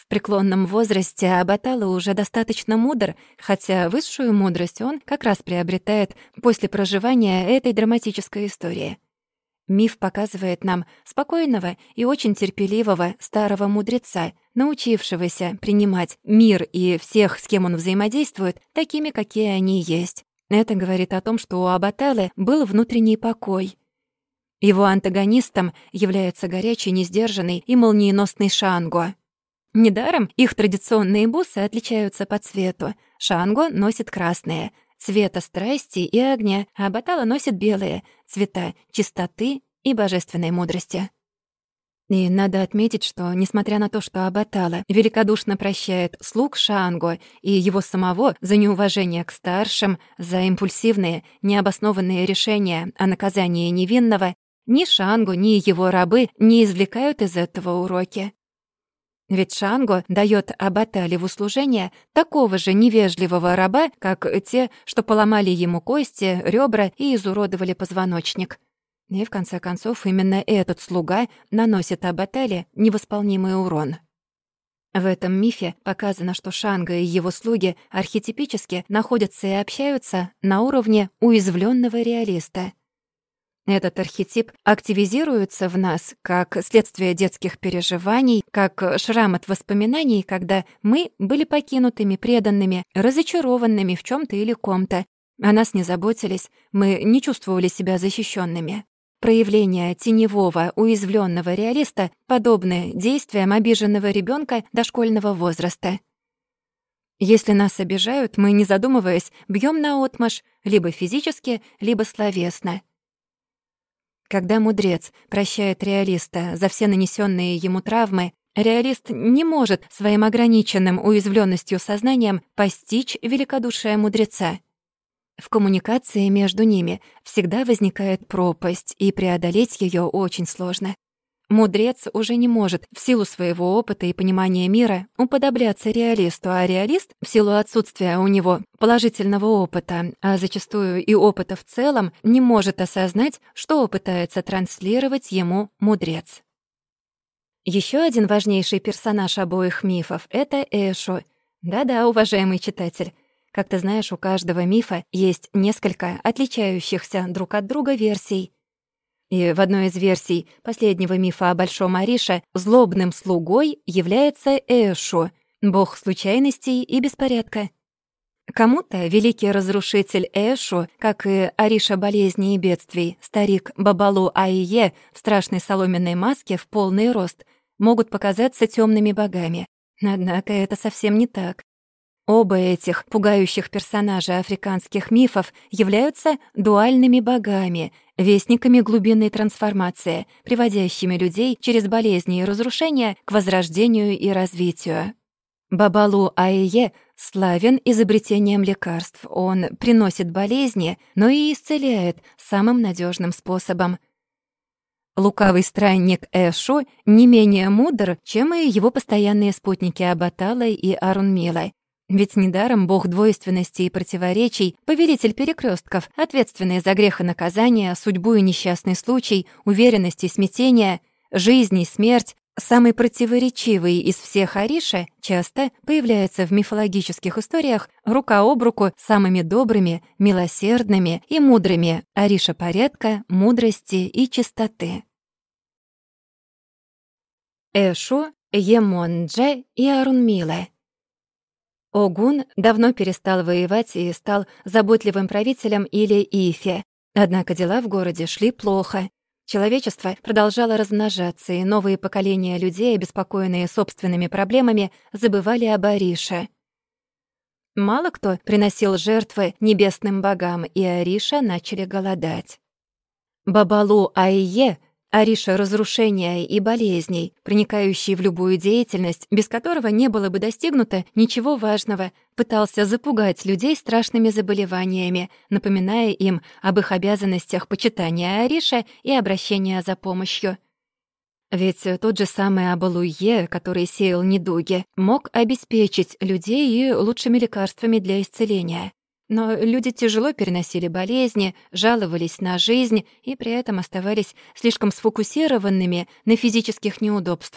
В преклонном возрасте Абатала уже достаточно мудр, хотя высшую мудрость он как раз приобретает после проживания этой драматической истории. Миф показывает нам спокойного и очень терпеливого старого мудреца, научившегося принимать мир и всех, с кем он взаимодействует, такими, какие они есть. Это говорит о том, что у Абаталы был внутренний покой. Его антагонистом является горячий, несдержанный и молниеносный Шанго. Недаром их традиционные бусы отличаются по цвету. Шанго носит красные — цвета страсти и огня, а Батала носит белые — цвета чистоты и божественной мудрости. И надо отметить, что, несмотря на то, что Абатала великодушно прощает слуг Шанго и его самого за неуважение к старшим, за импульсивные, необоснованные решения о наказании невинного, ни Шанго, ни его рабы не извлекают из этого уроки. Ведь Шанго даёт Абатале в услужение такого же невежливого раба, как те, что поломали ему кости, ребра и изуродовали позвоночник. И в конце концов именно этот слуга наносит Абатале невосполнимый урон. В этом мифе показано, что Шанго и его слуги архетипически находятся и общаются на уровне уязвленного реалиста. Этот архетип активизируется в нас как следствие детских переживаний, как шрам от воспоминаний, когда мы были покинутыми, преданными, разочарованными в чем-то или ком-то. О нас не заботились, мы не чувствовали себя защищенными. Проявления теневого, уязвленного реалиста подобны действиям обиженного ребенка дошкольного возраста. Если нас обижают, мы, не задумываясь, бьем наотмашь, либо физически, либо словесно. Когда мудрец прощает реалиста за все нанесенные ему травмы, реалист не может своим ограниченным уязвленностью сознанием постичь великодушие мудреца. В коммуникации между ними всегда возникает пропасть, и преодолеть ее очень сложно. Мудрец уже не может в силу своего опыта и понимания мира уподобляться реалисту, а реалист в силу отсутствия у него положительного опыта, а зачастую и опыта в целом, не может осознать, что пытается транслировать ему мудрец. Еще один важнейший персонаж обоих мифов — это Эшу. Да-да, уважаемый читатель. Как ты знаешь, у каждого мифа есть несколько отличающихся друг от друга версий. И в одной из версий последнего мифа о Большом Арише злобным слугой является Эшу, бог случайностей и беспорядка. Кому-то великий разрушитель Эшу, как и Ариша болезней и бедствий, старик Бабалу Айе в страшной соломенной маске в полный рост, могут показаться темными богами. Однако это совсем не так. Оба этих пугающих персонажа африканских мифов являются дуальными богами, вестниками глубинной трансформации, приводящими людей через болезни и разрушения к возрождению и развитию. Бабалу Айе славен изобретением лекарств. Он приносит болезни, но и исцеляет самым надежным способом. Лукавый странник Эшу не менее мудр, чем и его постоянные спутники Абатала и Арунмила. Ведь недаром бог двойственности и противоречий, повелитель перекрестков, ответственный за грех и наказание, судьбу и несчастный случай, уверенность и смятение, жизнь и смерть, самый противоречивый из всех Ариша, часто появляется в мифологических историях рука об руку с самыми добрыми, милосердными и мудрыми Ариша порядка, мудрости и чистоты. Эшу, Емондже и Арунмила. Огун давно перестал воевать и стал заботливым правителем или Ифе. Однако дела в городе шли плохо. Человечество продолжало размножаться, и новые поколения людей, обеспокоенные собственными проблемами, забывали об Арише. Мало кто приносил жертвы небесным богам, и Ариша начали голодать. Бабалу Айе, Ариша разрушения и болезней, проникающий в любую деятельность, без которого не было бы достигнуто ничего важного, пытался запугать людей страшными заболеваниями, напоминая им об их обязанностях почитания Ариша и обращения за помощью. Ведь тот же самый Абалуе, который сеял недуги, мог обеспечить людей и лучшими лекарствами для исцеления. Но люди тяжело переносили болезни, жаловались на жизнь и при этом оставались слишком сфокусированными на физических неудобствах.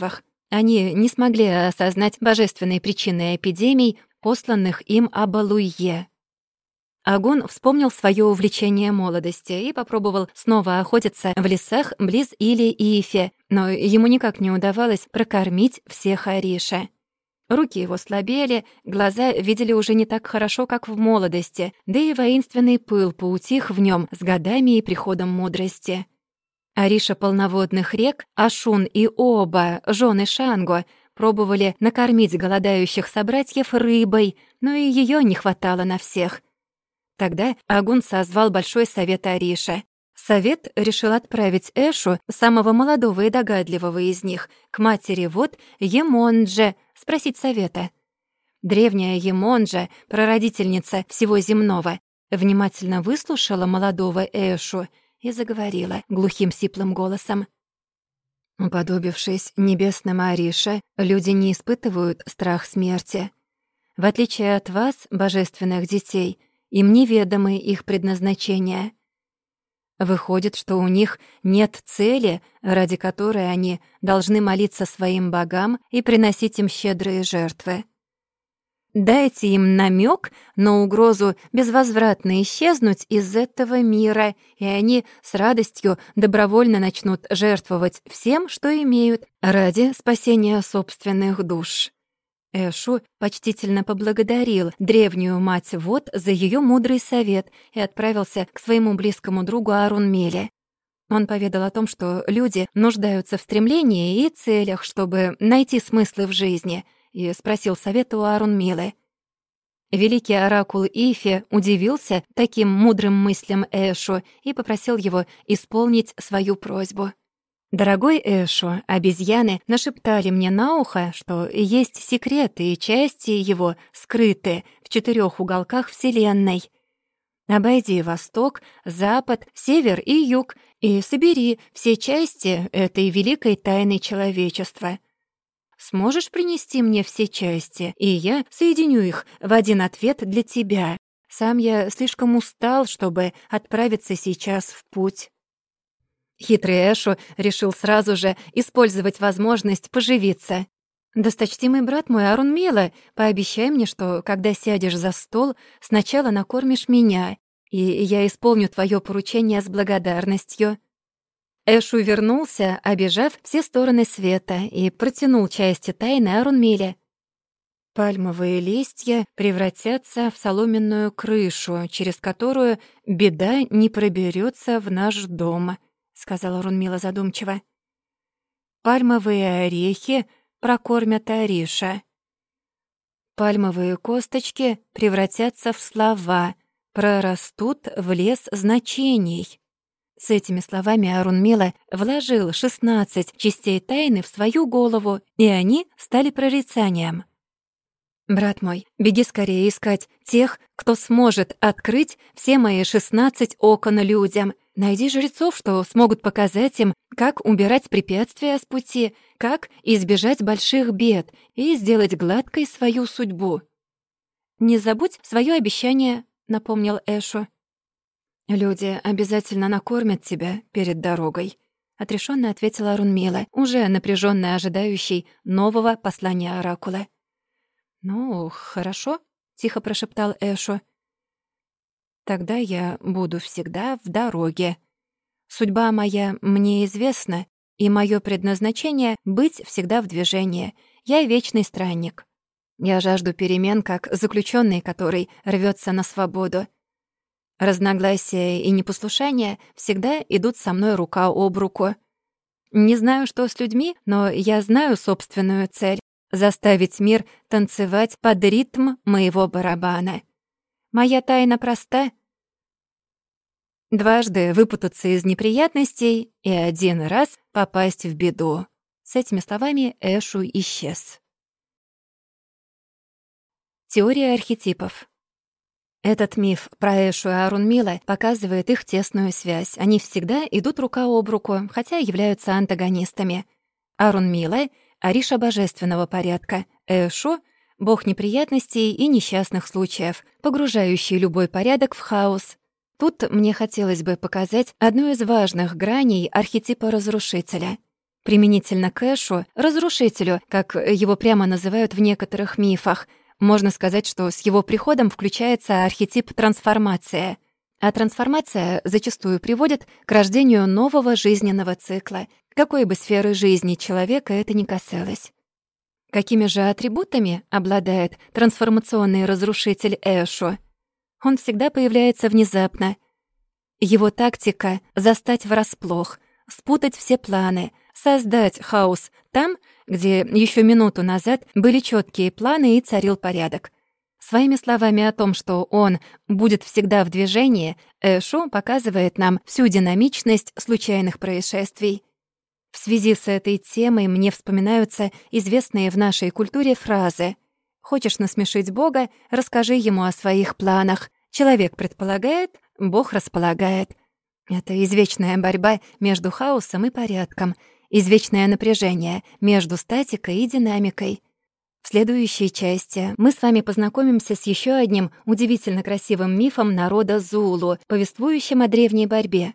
Они не смогли осознать божественные причины эпидемий, посланных им Абалуйе. Агун вспомнил свое увлечение молодости и попробовал снова охотиться в лесах близ Или-Ифе, но ему никак не удавалось прокормить всех Ариша. Руки его слабели, глаза видели уже не так хорошо, как в молодости, да и воинственный пыл поутих в нем с годами и приходом мудрости. Ариша полноводных рек, Ашун и Оба, жены Шанго, пробовали накормить голодающих собратьев рыбой, но и ее не хватало на всех. Тогда Агун созвал Большой совет Ариша. Совет решил отправить Эшу, самого молодого и догадливого из них, к матери Вод Емондже, спросить совета. Древняя Емонджа, прародительница всего земного, внимательно выслушала молодого Эшу и заговорила глухим сиплым голосом. «Уподобившись небесным Арише, люди не испытывают страх смерти. В отличие от вас, божественных детей, им неведомы их предназначения. Выходит, что у них нет цели, ради которой они должны молиться своим богам и приносить им щедрые жертвы. Дайте им намек на угрозу безвозвратно исчезнуть из этого мира, и они с радостью добровольно начнут жертвовать всем, что имеют, ради спасения собственных душ». Эшу почтительно поблагодарил древнюю мать Вод за ее мудрый совет и отправился к своему близкому другу Арунмеле. Он поведал о том, что люди нуждаются в стремлении и целях, чтобы найти смыслы в жизни, и спросил совета у Арунмелы. Великий оракул Ифе удивился таким мудрым мыслям Эшу и попросил его исполнить свою просьбу. «Дорогой Эшу, обезьяны нашептали мне на ухо, что есть секреты и части его скрыты в 4 уголках Вселенной. Обойди восток, запад, север и юг и собери все части этой великой тайны человечества. Сможешь принести мне все части, и я соединю их в один ответ для тебя. Сам я слишком устал, чтобы отправиться сейчас в путь». Хитрый Эшу решил сразу же использовать возможность поживиться. «Досточтимый брат мой Арунмила, пообещай мне, что, когда сядешь за стол, сначала накормишь меня, и я исполню твое поручение с благодарностью». Эшу вернулся, обежав все стороны света, и протянул части тайны Арунмиле. «Пальмовые листья превратятся в соломенную крышу, через которую беда не проберется в наш дом», — сказала Арунмила задумчиво. «Пальмовые орехи прокормят Ариша. Пальмовые косточки превратятся в слова, прорастут в лес значений». С этими словами Арунмила вложил 16 частей тайны в свою голову, и они стали прорицанием. «Брат мой, беги скорее искать тех, кто сможет открыть все мои 16 окон людям. Найди жрецов, что смогут показать им, как убирать препятствия с пути, как избежать больших бед и сделать гладкой свою судьбу». «Не забудь свое обещание», — напомнил Эшу. «Люди обязательно накормят тебя перед дорогой», — отрешенно ответила Арунмила, уже напряженно ожидающий нового послания оракула. «Ну, хорошо», — тихо прошептал Эшу. «Тогда я буду всегда в дороге. Судьба моя мне известна, и мое предназначение — быть всегда в движении. Я вечный странник. Я жажду перемен, как заключенный, который рвется на свободу. Разногласия и непослушания всегда идут со мной рука об руку. Не знаю, что с людьми, но я знаю собственную цель — заставить мир танцевать под ритм моего барабана. Моя тайна проста — дважды выпутаться из неприятностей и 1 раз попасть в беду». С этими словами Эшу исчез. Теория архетипов. Этот миф про Эшу и Арунмила показывает их тесную связь. Они всегда идут рука об руку, хотя являются антагонистами. Арунмила — Ариша божественного порядка, Эшу — бог неприятностей и несчастных случаев, погружающий любой порядок в хаос. Тут мне хотелось бы показать одну из важных граней архетипа разрушителя. Применительно к Эшу, разрушителю, как его прямо называют в некоторых мифах, можно сказать, что с его приходом включается архетип трансформация. А трансформация зачастую приводит к рождению нового жизненного цикла, какой бы сферы жизни человека это ни касалось. Какими же атрибутами обладает трансформационный разрушитель Эшу? Он всегда появляется внезапно. Его тактика — застать врасплох, спутать все планы, создать хаос там, где еще минуту назад были четкие планы и царил порядок. Своими словами о том, что он будет всегда в движении, Эшу показывает нам всю динамичность случайных происшествий. В связи с этой темой мне вспоминаются известные в нашей культуре фразы: «Хочешь насмешить Бога? Расскажи ему о своих планах. Человек предполагает, Бог располагает». Это извечная борьба между хаосом и порядком, извечное напряжение между статикой и динамикой. В следующей части мы с вами познакомимся с еще одним удивительно красивым мифом народа Зулу, повествующим о древней борьбе.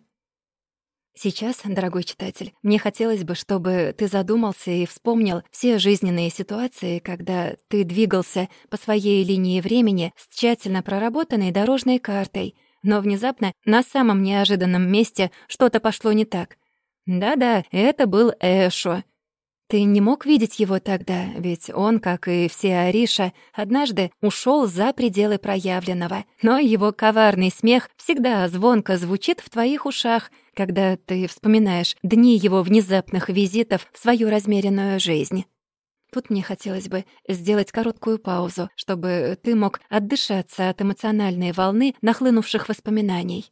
Сейчас, дорогой читатель, мне хотелось бы, чтобы ты задумался и вспомнил все жизненные ситуации, когда ты двигался по своей линии времени с тщательно проработанной дорожной картой, но внезапно на самом неожиданном месте что-то пошло не так. Да-да, это был Эшу. Ты не мог видеть его тогда, ведь он, как и все Ариша, однажды ушел за пределы проявленного. Но его коварный смех всегда звонко звучит в твоих ушах, когда ты вспоминаешь дни его внезапных визитов в свою размеренную жизнь. Тут мне хотелось бы сделать короткую паузу, чтобы ты мог отдышаться от эмоциональной волны нахлынувших воспоминаний.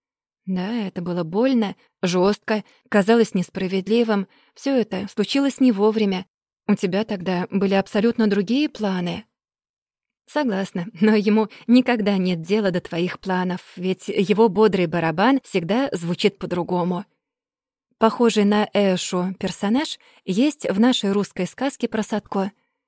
Да, это было больно, жестко, казалось несправедливым. Все это случилось не вовремя. У тебя тогда были абсолютно другие планы. Согласна, но ему никогда нет дела до твоих планов, ведь его бодрый барабан всегда звучит по-другому. Похожий на Эшу персонаж есть в нашей русской сказке про Садко.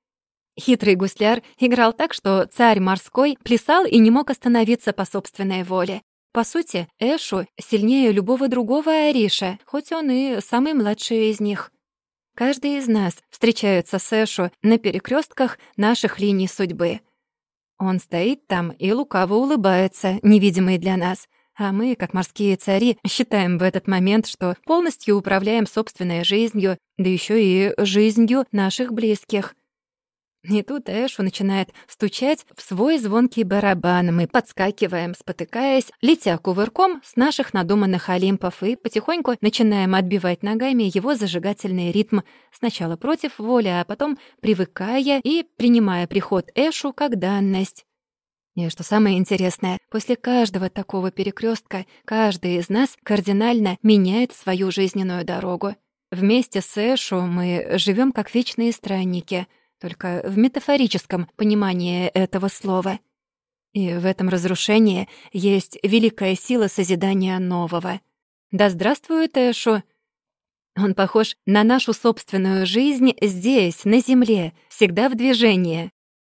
Хитрый гусляр играл так, что царь морской плясал и не мог остановиться по собственной воле. По сути, Эшу сильнее любого другого Ариша, хоть он и самый младший из них. Каждый из нас встречается с Эшу на перекрестках наших линий судьбы. Он стоит там и лукаво улыбается, невидимый для нас, а мы, как морские цари, считаем в этот момент, что полностью управляем собственной жизнью, да еще и жизнью наших близких. И тут Эшу начинает стучать в свой звонкий барабан. Мы подскакиваем, спотыкаясь, летя кувырком с наших надуманных Олимпов и потихоньку начинаем отбивать ногами его зажигательный ритм, сначала против воли, а потом привыкая и принимая приход Эшу как данность. И что самое интересное, после каждого такого перекрестка каждый из нас кардинально меняет свою жизненную дорогу. Вместе с Эшу мы живем как вечные странники — только в метафорическом понимании этого слова. И в этом разрушении есть великая сила созидания нового. Да здравствует Эшу! Он похож на нашу собственную жизнь здесь, на земле, всегда в движении.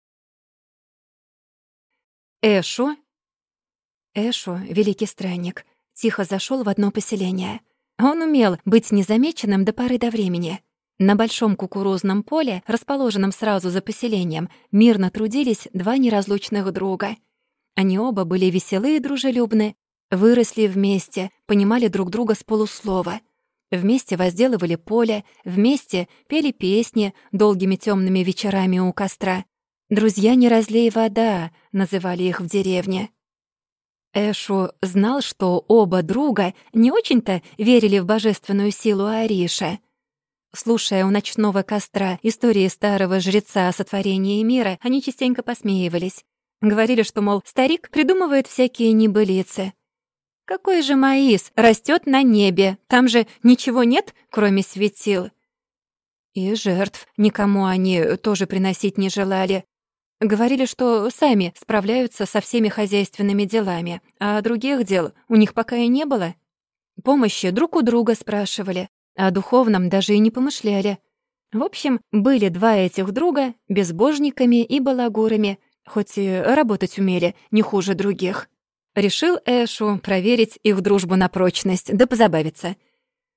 Эшу, великий странник, тихо зашел в одно поселение. Он умел быть незамеченным до поры до времени. На большом кукурузном поле, расположенном сразу за поселением, мирно трудились два неразлучных друга. Они оба были веселы и дружелюбны, выросли вместе, понимали друг друга с полуслова. Вместе возделывали поле, вместе пели песни долгими темными вечерами у костра. «Друзья, не разлей вода», — называли их в деревне. Эшу знал, что оба друга не очень-то верили в божественную силу Ариша. Слушая у ночного костра истории старого жреца о сотворении мира, они частенько посмеивались. Говорили, что, мол, старик придумывает всякие небылицы. «Какой же маис растет на небе? Там же ничего нет, кроме светил». И жертв никому они тоже приносить не желали. Говорили, что сами справляются со всеми хозяйственными делами, а других дел у них пока и не было. Помощи друг у друга спрашивали. О духовном даже и не помышляли. В общем, были два этих друга безбожниками и балагурами, хоть и работать умели не хуже других. Решил Эшу проверить их дружбу на прочность, да позабавиться.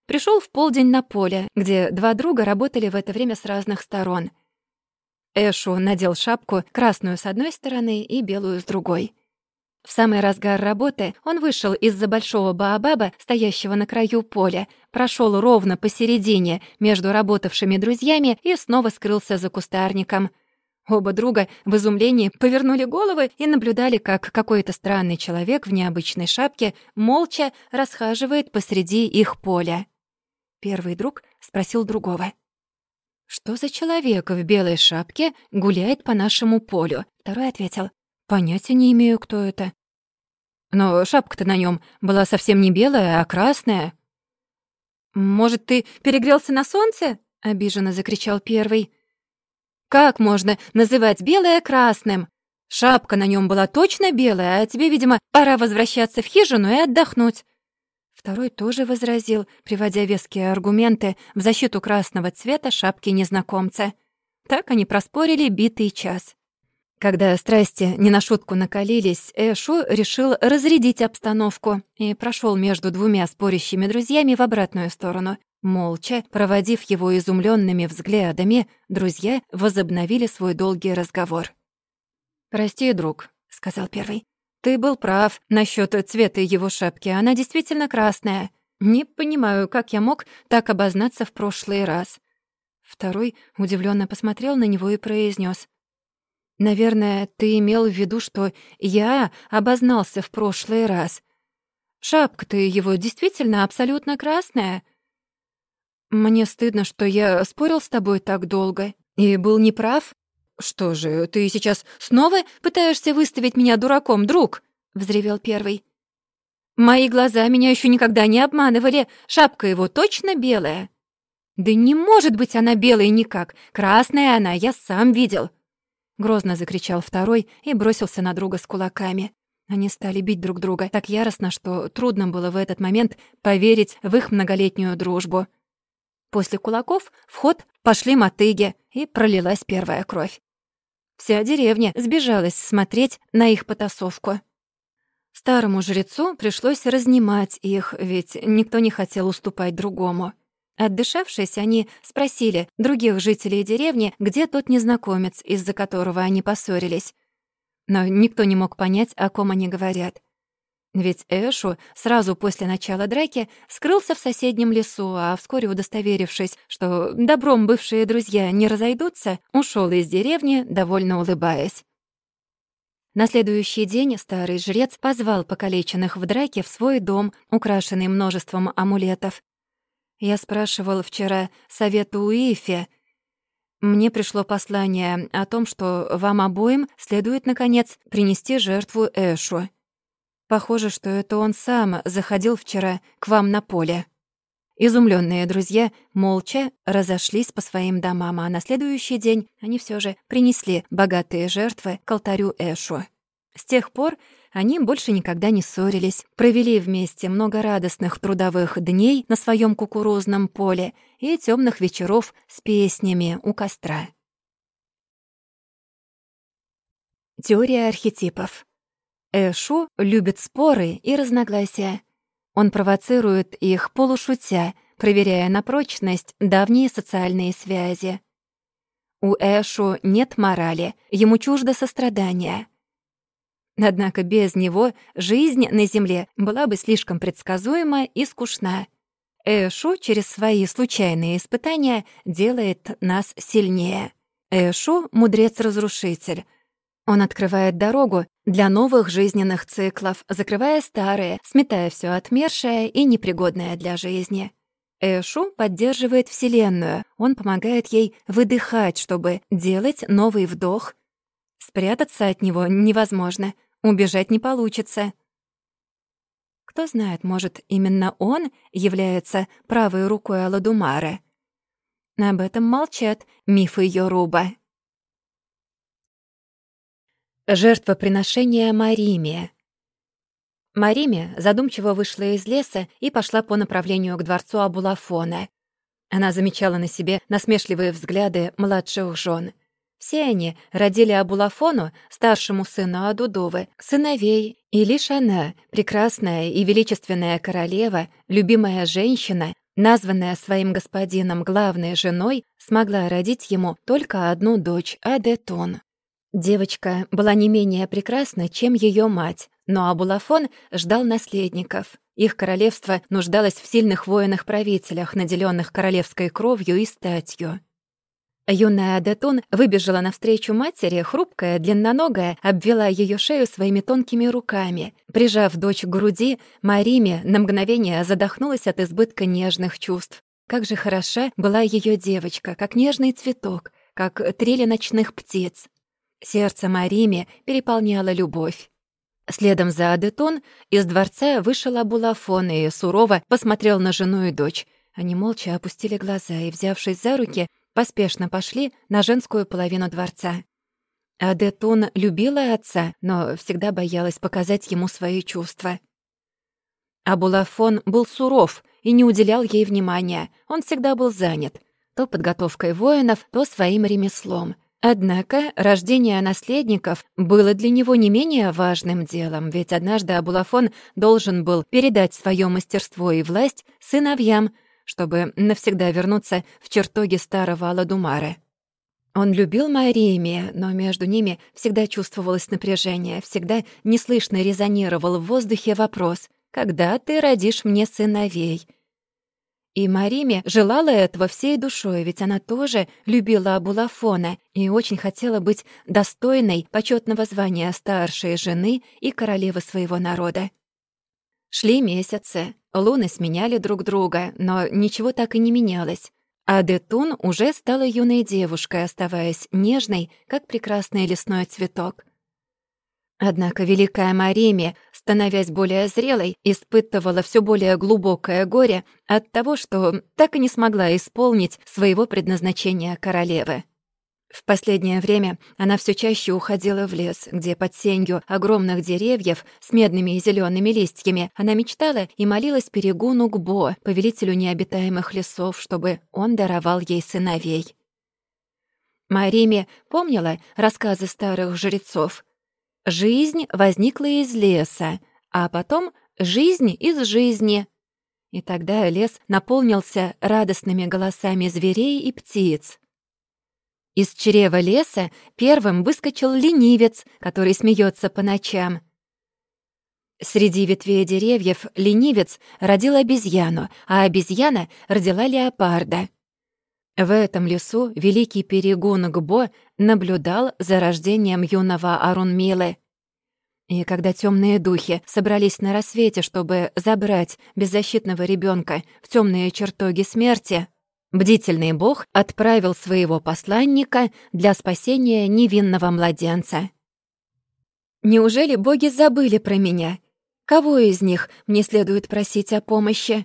пришел в полдень на поле, где два друга работали в это время с разных сторон. Эшу надел шапку, красную с одной стороны и белую с другой. В самый разгар работы он вышел из-за большого баобаба, стоящего на краю поля, прошел ровно посередине между работавшими друзьями и снова скрылся за кустарником. Оба друга в изумлении повернули головы и наблюдали, как какой-то странный человек в необычной шапке молча расхаживает посреди их поля. Первый друг спросил другого: «Что за человек в белой шапке гуляет по нашему полю?» Второй ответил: «Понятия не имею, кто это». «Но шапка-то на нем была совсем не белая, а красная». «Может, ты перегрелся на солнце?» — обиженно закричал первый. «Как можно называть белое красным? Шапка на нем была точно белая, а тебе, видимо, пора возвращаться в хижину и отдохнуть». Второй тоже возразил, приводя веские аргументы в защиту красного цвета шапки незнакомца. Так они проспорили битый час. Когда страсти не на шутку накалились, Эшу решил разрядить обстановку и прошел между двумя спорящими друзьями в обратную сторону. Молча, проводив его изумленными взглядами, друзья возобновили свой долгий разговор. «Прости, друг», — сказал первый. «Ты был прав насчет цвета его шапки. Она действительно красная. Не понимаю, как я мог так обознаться в прошлый раз». Второй удивленно посмотрел на него и произнес: «Наверное, ты имел в виду, что я обознался в прошлый раз. Шапка-то его действительно абсолютно красная. Мне стыдно, что я спорил с тобой так долго и был неправ». «Что же, ты сейчас снова пытаешься выставить меня дураком, друг?» — взревел первый. «Мои глаза меня еще никогда не обманывали. Шапка его точно белая». «Да не может быть она белой никак. Красная она, я сам видел». Грозно закричал второй и бросился на друга с кулаками. Они стали бить друг друга так яростно, что трудно было в этот момент поверить в их многолетнюю дружбу. После кулаков в ход пошли мотыги, и пролилась первая кровь. Вся деревня сбежалась смотреть на их потасовку. Старому жрецу пришлось разнимать их, ведь никто не хотел уступать другому. Отдышавшись, они спросили других жителей деревни, где тот незнакомец, из-за которого они поссорились. Но никто не мог понять, о ком они говорят. Ведь Эшу сразу после начала драки скрылся в соседнем лесу, а вскоре, удостоверившись, что добром бывшие друзья не разойдутся, ушел из деревни, довольно улыбаясь. На следующий день старый жрец позвал покалеченных в драке в свой дом, украшенный множеством амулетов. Я спрашивал вчера совета у Ифи. Мне пришло послание о том, что вам обоим следует, наконец, принести жертву Эшу. Похоже, что это он сам заходил вчера к вам на поле». Изумленные друзья молча разошлись по своим домам, а на следующий день они все же принесли богатые жертвы к алтарю Эшу. С тех пор они больше никогда не ссорились, провели вместе много радостных трудовых дней на своем кукурузном поле и темных вечеров с песнями у костра. Теория архетипов. Эшу любит споры и разногласия. Он провоцирует их полушутя, проверяя на прочность давние социальные связи. У Эшу нет морали, ему чуждо сострадание. Однако без него жизнь на Земле была бы слишком предсказуема и скучна. Эшу через свои случайные испытания делает нас сильнее. Эшу — мудрец-разрушитель. Он открывает дорогу для новых жизненных циклов, закрывая старые, сметая все отмершее и непригодное для жизни. Эшу поддерживает Вселенную, он помогает ей выдыхать, чтобы делать новый вдох. Спрятаться от него невозможно, убежать не получится. Кто знает, может, именно он является правой рукой Аладумары. Об этом молчат мифы Йоруба. Жертвоприношение Мариме. Мариме задумчиво вышла из леса и пошла по направлению к дворцу Абулафона. Она замечала на себе насмешливые взгляды младших жен. Все они родили Абулафону, старшему сыну Адудовы, сыновей, и лишь она, прекрасная и величественная королева, любимая женщина, названная своим господином главной женой, смогла родить ему только одну дочь, Адетун. Девочка была не менее прекрасна, чем ее мать, но Абулафон ждал наследников. Их королевство нуждалось в сильных воинах-правителях, наделенных королевской кровью и статью. Юная Адетун выбежала навстречу матери, хрупкая, длинноногая, обвела ее шею своими тонкими руками. Прижав дочь к груди, Мариме на мгновение задохнулась от избытка нежных чувств. Как же хороша была ее девочка, как нежный цветок, как трели ночных птиц. Сердце Мариме переполняла любовь. Следом за Адетун из дворца вышел Абулафон и сурово посмотрел на жену и дочь. Они молча опустили глаза и, взявшись за руки, поспешно пошли на женскую половину дворца. Адетун любила отца, но всегда боялась показать ему свои чувства. Абулафон был суров и не уделял ей внимания. Он всегда был занят то подготовкой воинов, то своим ремеслом. Однако рождение наследников было для него не менее важным делом, ведь однажды Абулафон должен был передать свое мастерство и власть сыновьям, чтобы навсегда вернуться в чертоги старого Аладумара. Он любил Мариме, но между ними всегда чувствовалось напряжение, всегда неслышно резонировал в воздухе вопрос «Когда ты родишь мне сыновей?». И Мариме желала этого всей душой, ведь она тоже любила Абулафона и очень хотела быть достойной почетного звания старшей жены и королевы своего народа. Шли месяцы, луны сменяли друг друга, но ничего так и не менялось. Адетун уже стала юной девушкой, оставаясь нежной, как прекрасный лесной цветок. Однако великая Мариме, становясь более зрелой, испытывала все более глубокое горе от того, что так и не смогла исполнить своего предназначения королевы. В последнее время она все чаще уходила в лес, где под сенью огромных деревьев с медными и зелеными листьями она мечтала и молилась Перегуну Гбо, повелителю необитаемых лесов, чтобы он даровал ей сыновей. Мариме помнила рассказы старых жрецов. Жизнь возникла из леса, а потом жизнь из жизни. И тогда лес наполнился радостными голосами зверей и птиц. Из чрева леса первым выскочил ленивец, который смеется по ночам. Среди ветвей деревьев ленивец родил обезьяну, а обезьяна родила леопарда. В этом лесу великий Перегун Гбо наблюдал за рождением юного Арунмилы. И когда темные духи собрались на рассвете, чтобы забрать беззащитного ребенка в темные чертоги смерти, бдительный бог отправил своего посланника для спасения невинного младенца. Неужели боги забыли про меня? Кого из них мне следует просить о помощи?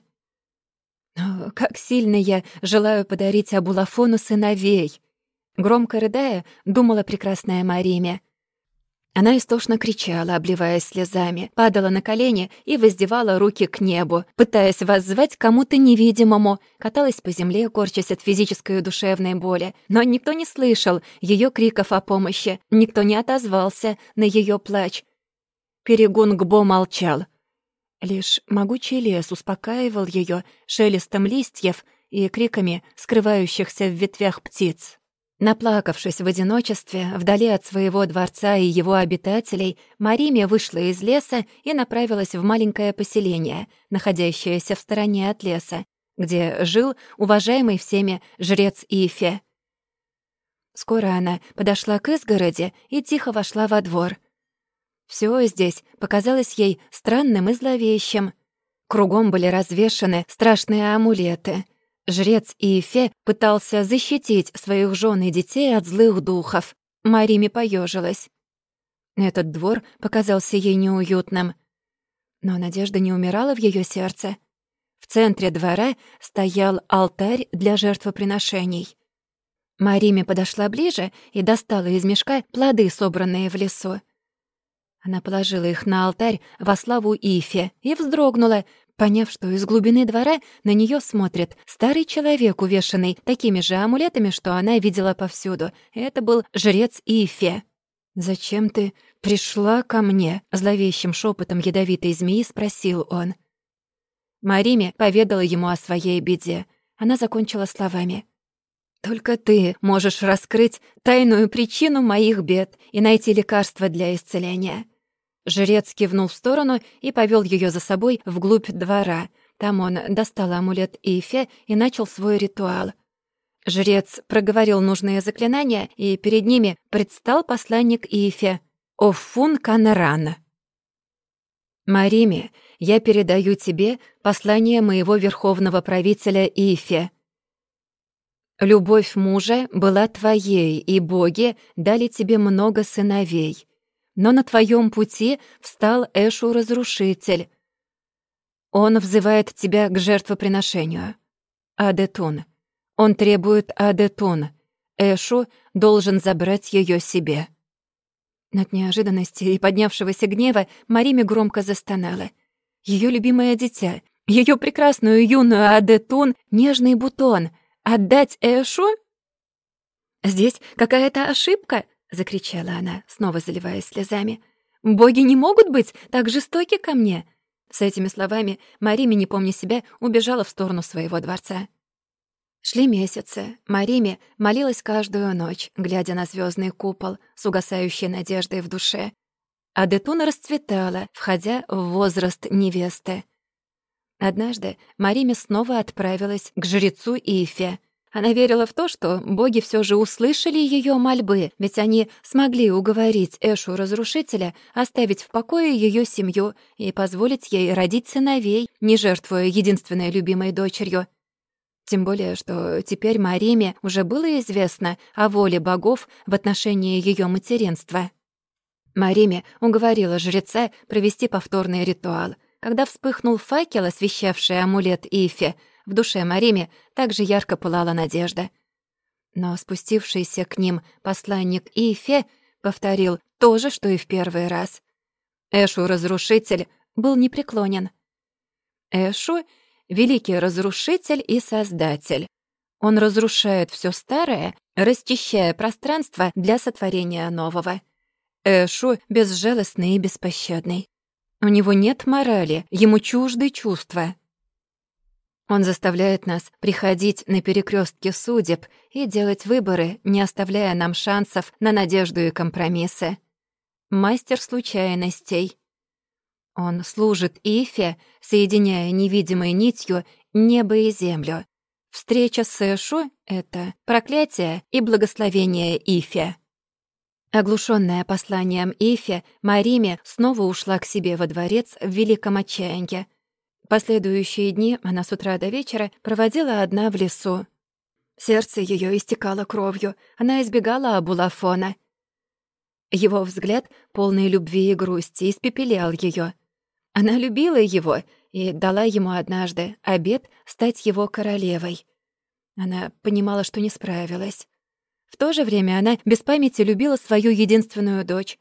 О, как сильно я желаю подарить Абулафону сыновей! Громко рыдая, думала прекрасная Мариме. Она истошно кричала, обливаясь слезами, падала на колени и воздевала руки к небу, пытаясь воззвать кому-то невидимому, каталась по земле, корчась от физической и душевной боли. Но никто не слышал ее криков о помощи, никто не отозвался на ее плач. Перегун Гбо молчал. Лишь могучий лес успокаивал ее шелестом листьев и криками скрывающихся в ветвях птиц. Наплакавшись в одиночестве, вдали от своего дворца и его обитателей, Мариме вышла из леса и направилась в маленькое поселение, находящееся в стороне от леса, где жил уважаемый всеми жрец Ифе. Скоро она подошла к изгороди и тихо вошла во двор. Всё здесь показалось ей странным и зловещим. Кругом были развешаны страшные амулеты. Жрец Ифе пытался защитить своих жен и детей от злых духов. Мариме поежилась. Этот двор показался ей неуютным. Но надежда не умирала в ее сердце. В центре двора стоял алтарь для жертвоприношений. Мариме подошла ближе и достала из мешка плоды, собранные в лесу. Она положила их на алтарь во славу Ифе и вздрогнула, поняв, что из глубины двора на нее смотрит старый человек, увешанный такими же амулетами, что она видела повсюду. Это был жрец Ифе. «Зачем ты пришла ко мне?» — зловещим шепотом ядовитой змеи спросил он. Мариме поведала ему о своей беде. Она закончила словами: «Только ты можешь раскрыть тайную причину моих бед и найти лекарство для исцеления». Жрец кивнул в сторону и повел ее за собой вглубь двора. Там он достал амулет Ифе и начал свой ритуал. Жрец проговорил нужные заклинания, и перед ними предстал посланник Ифе — Оффун Канеран. «Мариме, я передаю тебе послание моего верховного правителя Ифе. Любовь мужа была твоей, и боги дали тебе много сыновей. Но на твоем пути встал Эшу-разрушитель. Он взывает тебя к жертвоприношению. Адетун. Он требует Адетун. Эшу должен забрать ее себе». От неожиданности и поднявшегося гнева Мариме громко застонала. Ее любимое дитя, ее прекрасную юную Адетун, нежный бутон, отдать Эшу? «Здесь какая-то ошибка!» — закричала она, снова заливаясь слезами. «Боги не могут быть так жестоки ко мне!» С этими словами Мариме, не помня себя, убежала в сторону своего дворца. Шли месяцы. Мариме молилась каждую ночь, глядя на звездный купол с угасающей надеждой в душе. Адетуна расцветала, входя в возраст невесты. Однажды Мариме снова отправилась к жрецу Ифе. Она верила в то, что боги все же услышали ее мольбы, ведь они смогли уговорить Эшу-разрушителя оставить в покое ее семью и позволить ей родить сыновей, не жертвуя единственной любимой дочерью. Тем более, что теперь Мариме уже было известно о воле богов в отношении ее материнства. Мариме уговорила жреца провести повторный ритуал. Когда вспыхнул факел, освещавший амулет Ифе, в душе Мариме также ярко пылала надежда. Но спустившийся к ним посланник Ифе повторил то же, что и в первый раз. Эшу-разрушитель был непреклонен. Эшу — великий разрушитель и создатель. Он разрушает все старое, расчищая пространство для сотворения нового. Эшу безжалостный и беспощадный. У него нет морали, ему чужды чувства. Он заставляет нас приходить на перекрестки судеб и делать выборы, не оставляя нам шансов на надежду и компромиссы. Мастер случайностей. Он служит Ифе, соединяя невидимой нитью небо и землю. Встреча с Эшу — это проклятие и благословение Ифе. Оглушённая посланием Ифе, Мариме снова ушла к себе во дворец в великом отчаянии. Последующие дни она с утра до вечера проводила одна в лесу. Сердце её истекало кровью, она избегала Абулафона. Его взгляд, полный любви и грусти, испепелял её. Она любила его и дала ему однажды обет стать его королевой. Она понимала, что не справилась. В то же время она без памяти любила свою единственную дочь.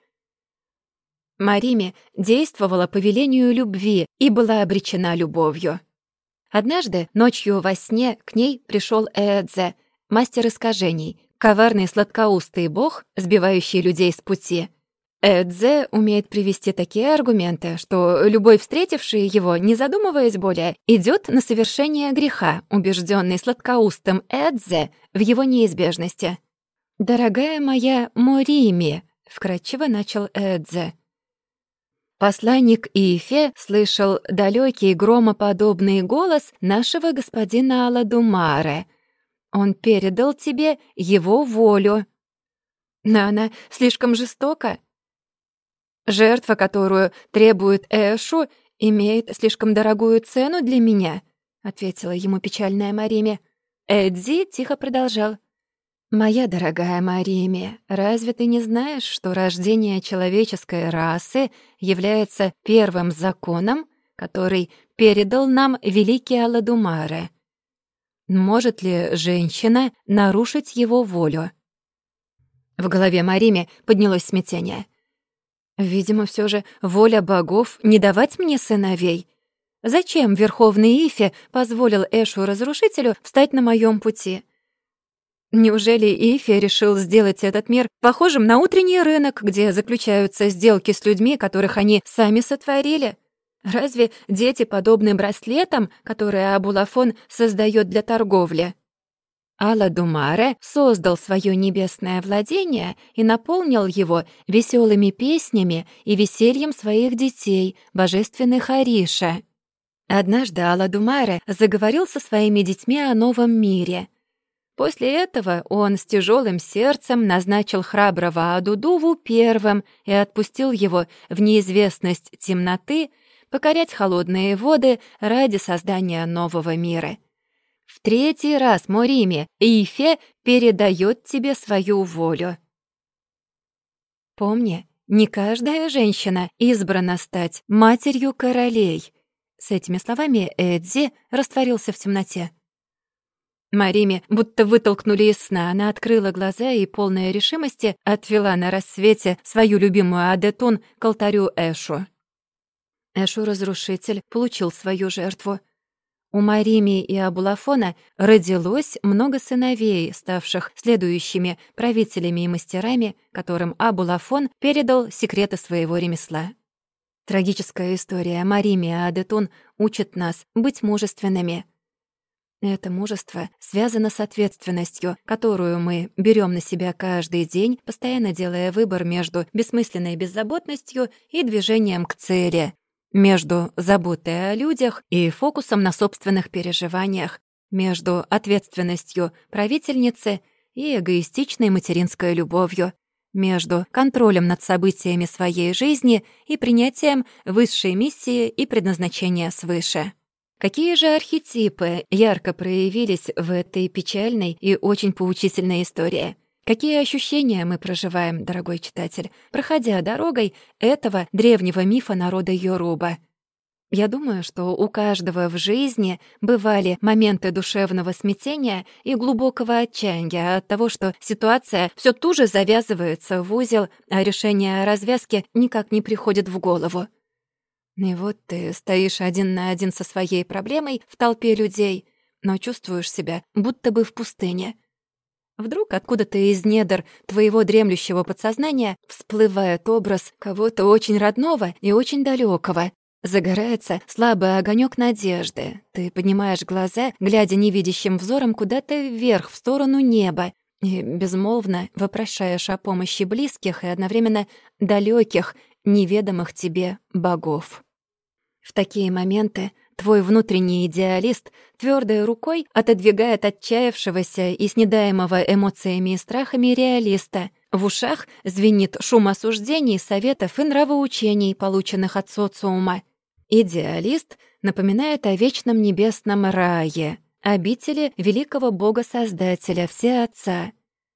Мариме действовала по велению любви и была обречена любовью. Однажды ночью во сне к ней пришел Эдзе, мастер искажений, коварный сладкоустый бог, сбивающий людей с пути. Эдзе умеет привести такие аргументы, что любой встретивший его, не задумываясь более, идет на совершение греха, убежденный сладкоустым Эдзе в его неизбежности. «Дорогая моя Морими», — вкратчиво начал Эдзе. Посланник Ифе слышал далекий громоподобный голос нашего господина Аладумаре. Он передал тебе его волю. Но она слишком жестока. Жертва, которую требует Эшу, имеет слишком дорогую цену для меня, ответила ему печальная Мариме. Эдзи тихо продолжал. «Моя дорогая Мариме, разве ты не знаешь, что рождение человеческой расы является первым законом, который передал нам великий Аладумаре? Может ли женщина нарушить его волю?» В голове Мариме поднялось смятение. «Видимо, все же воля богов не давать мне сыновей. Зачем Верховный Ифе позволил Эшу-разрушителю встать на моем пути? Неужели Ифе решил сделать этот мир похожим на утренний рынок, где заключаются сделки с людьми, которых они сами сотворили? Разве дети подобны браслетам, которые Абулафон создает для торговли? Аладумаре создал свое небесное владение и наполнил его веселыми песнями и весельем своих детей, божественных Ариша. Однажды Аладумаре заговорил со своими детьми о новом мире. После этого он с тяжелым сердцем назначил храброго Адудуву первым и отпустил его в неизвестность темноты покорять холодные воды ради создания нового мира. В третий раз, Мориме, Ифе передает тебе свою волю. Помни, не каждая женщина избрана стать матерью королей. С этими словами Эдзи растворился в темноте. Мариме будто вытолкнули из сна. Она открыла глаза и, полная решимости, отвела на рассвете свою любимую Адетун к алтарю Эшу. Эшу-разрушитель получил свою жертву. У Марими и Абулафона родилось много сыновей, ставших следующими правителями и мастерами, которым Абулафон передал секреты своего ремесла. Трагическая история Марими и Адетун учит нас быть мужественными. Это мужество связано с ответственностью, которую мы берем на себя каждый день, постоянно делая выбор между бессмысленной беззаботностью и движением к цели, между заботой о людях и фокусом на собственных переживаниях, между ответственностью правительницы и эгоистичной материнской любовью, между контролем над событиями своей жизни и принятием высшей миссии и предназначения свыше. Какие же архетипы ярко проявились в этой печальной и очень поучительной истории? Какие ощущения мы проживаем, дорогой читатель, проходя дорогой этого древнего мифа народа Йоруба? Я думаю, что у каждого в жизни бывали моменты душевного смятения и глубокого отчаяния от того, что ситуация все туже завязывается в узел, а решение развязки никак не приходит в голову. И вот ты стоишь один на один со своей проблемой в толпе людей, но чувствуешь себя будто бы в пустыне. Вдруг откуда-то из недр твоего дремлющего подсознания всплывает образ кого-то очень родного и очень далекого. Загорается слабый огонек надежды. Ты поднимаешь глаза, глядя невидящим взором куда-то вверх, в сторону неба, и безмолвно вопрошаешь о помощи близких и одновременно далеких, неведомых тебе богов. В такие моменты твой внутренний идеалист твердой рукой отодвигает отчаявшегося и снедаемого эмоциями и страхами реалиста. В ушах звенит шум осуждений, советов и нравоучений, полученных от социума. Идеалист напоминает о вечном небесном рае, обители великого Бога-Создателя, Всеотца,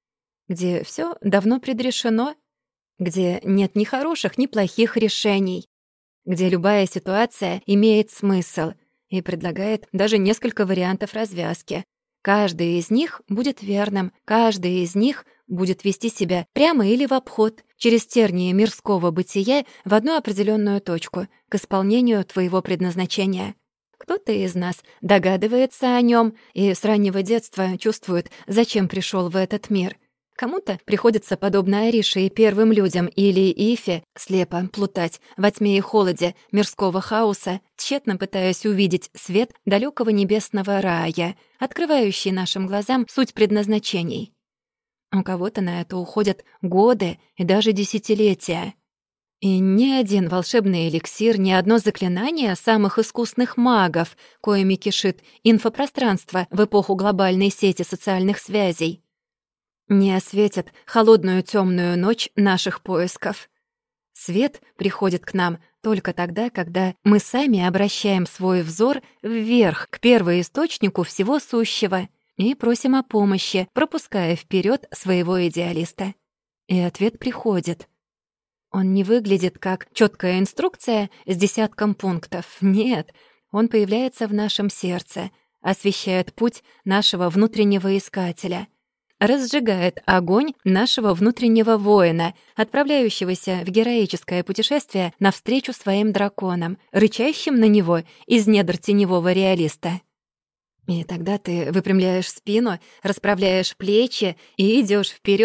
где все давно предрешено, где нет ни хороших, ни плохих решений, где любая ситуация имеет смысл и предлагает даже несколько вариантов развязки. Каждый из них будет верным, каждый из них будет вести себя прямо или в обход, через тернии мирского бытия в одну определенную точку, к исполнению твоего предназначения. Кто-то из нас догадывается о нем и с раннего детства чувствует, зачем пришел в этот мир. Кому-то приходится, подобно Арише и первым людям или Ифе, слепо плутать во тьме и холоде мирского хаоса, тщетно пытаясь увидеть свет далекого небесного рая, открывающий нашим глазам суть предназначений. У кого-то на это уходят годы и даже десятилетия. И ни один волшебный эликсир, ни одно заклинание самых искусных магов, коими кишит инфопространство в эпоху глобальной сети социальных связей, не осветят холодную темную ночь наших поисков. Свет приходит к нам только тогда, когда мы сами обращаем свой взор вверх, к первоисточнику всего сущего, и просим о помощи, пропуская вперед своего идеалиста. И ответ приходит. Он не выглядит как четкая инструкция с десятком пунктов. Нет, он появляется в нашем сердце, освещает путь нашего внутреннего искателя, разжигает огонь нашего внутреннего воина, отправляющегося в героическое путешествие навстречу своим драконам, рычащим на него из недр теневого реалиста. И тогда ты выпрямляешь спину, расправляешь плечи и идешь вперед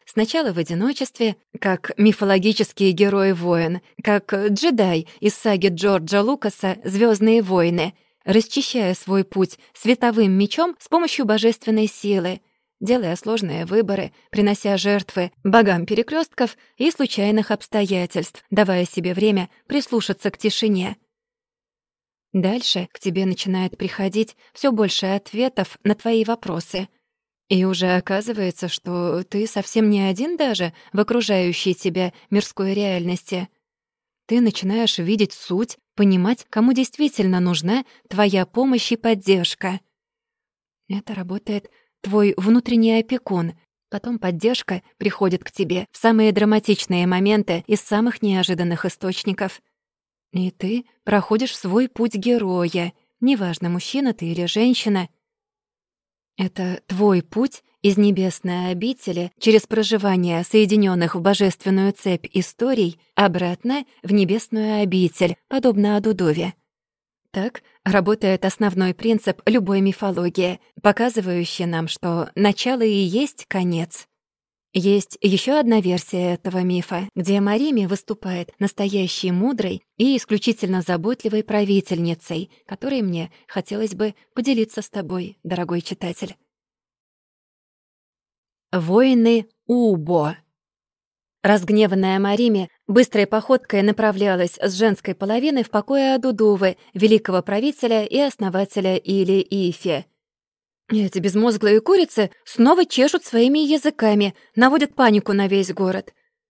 Сначала в одиночестве, как мифологический герой-воин, как джедай из саги Джорджа Лукаса «Звездные войны», расчищая свой путь световым мечом с помощью божественной силы, делая сложные выборы, принося жертвы богам перекрестков и случайных обстоятельств, давая себе время прислушаться к тишине. Дальше к тебе начинает приходить все больше ответов на твои вопросы. И уже оказывается, что ты совсем не один даже в окружающей тебя мирской реальности. Ты начинаешь видеть суть, понимать, кому действительно нужна твоя помощь и поддержка. Это работает твой внутренний опекун. Потом поддержка приходит к тебе в самые драматичные моменты из самых неожиданных источников. И ты проходишь свой путь героя, неважно, мужчина ты или женщина. Это твой путь из небесной обители через проживание соединенных в божественную цепь историй обратно в небесную обитель, подобно Адудове. Так работает основной принцип любой мифологии, показывающий нам, что начало и есть конец. Есть еще одна версия этого мифа, где Марими выступает настоящей мудрой и исключительно заботливой правительницей, которой мне хотелось бы поделиться с тобой, дорогой читатель. Воины Убо. Разгневанная Марими быстрой походкой направлялась с женской половины в покое Адудувы, великого правителя и основателя Или-Ифи. Эти безмозглые курицы снова чешут своими языками, наводят панику на весь город.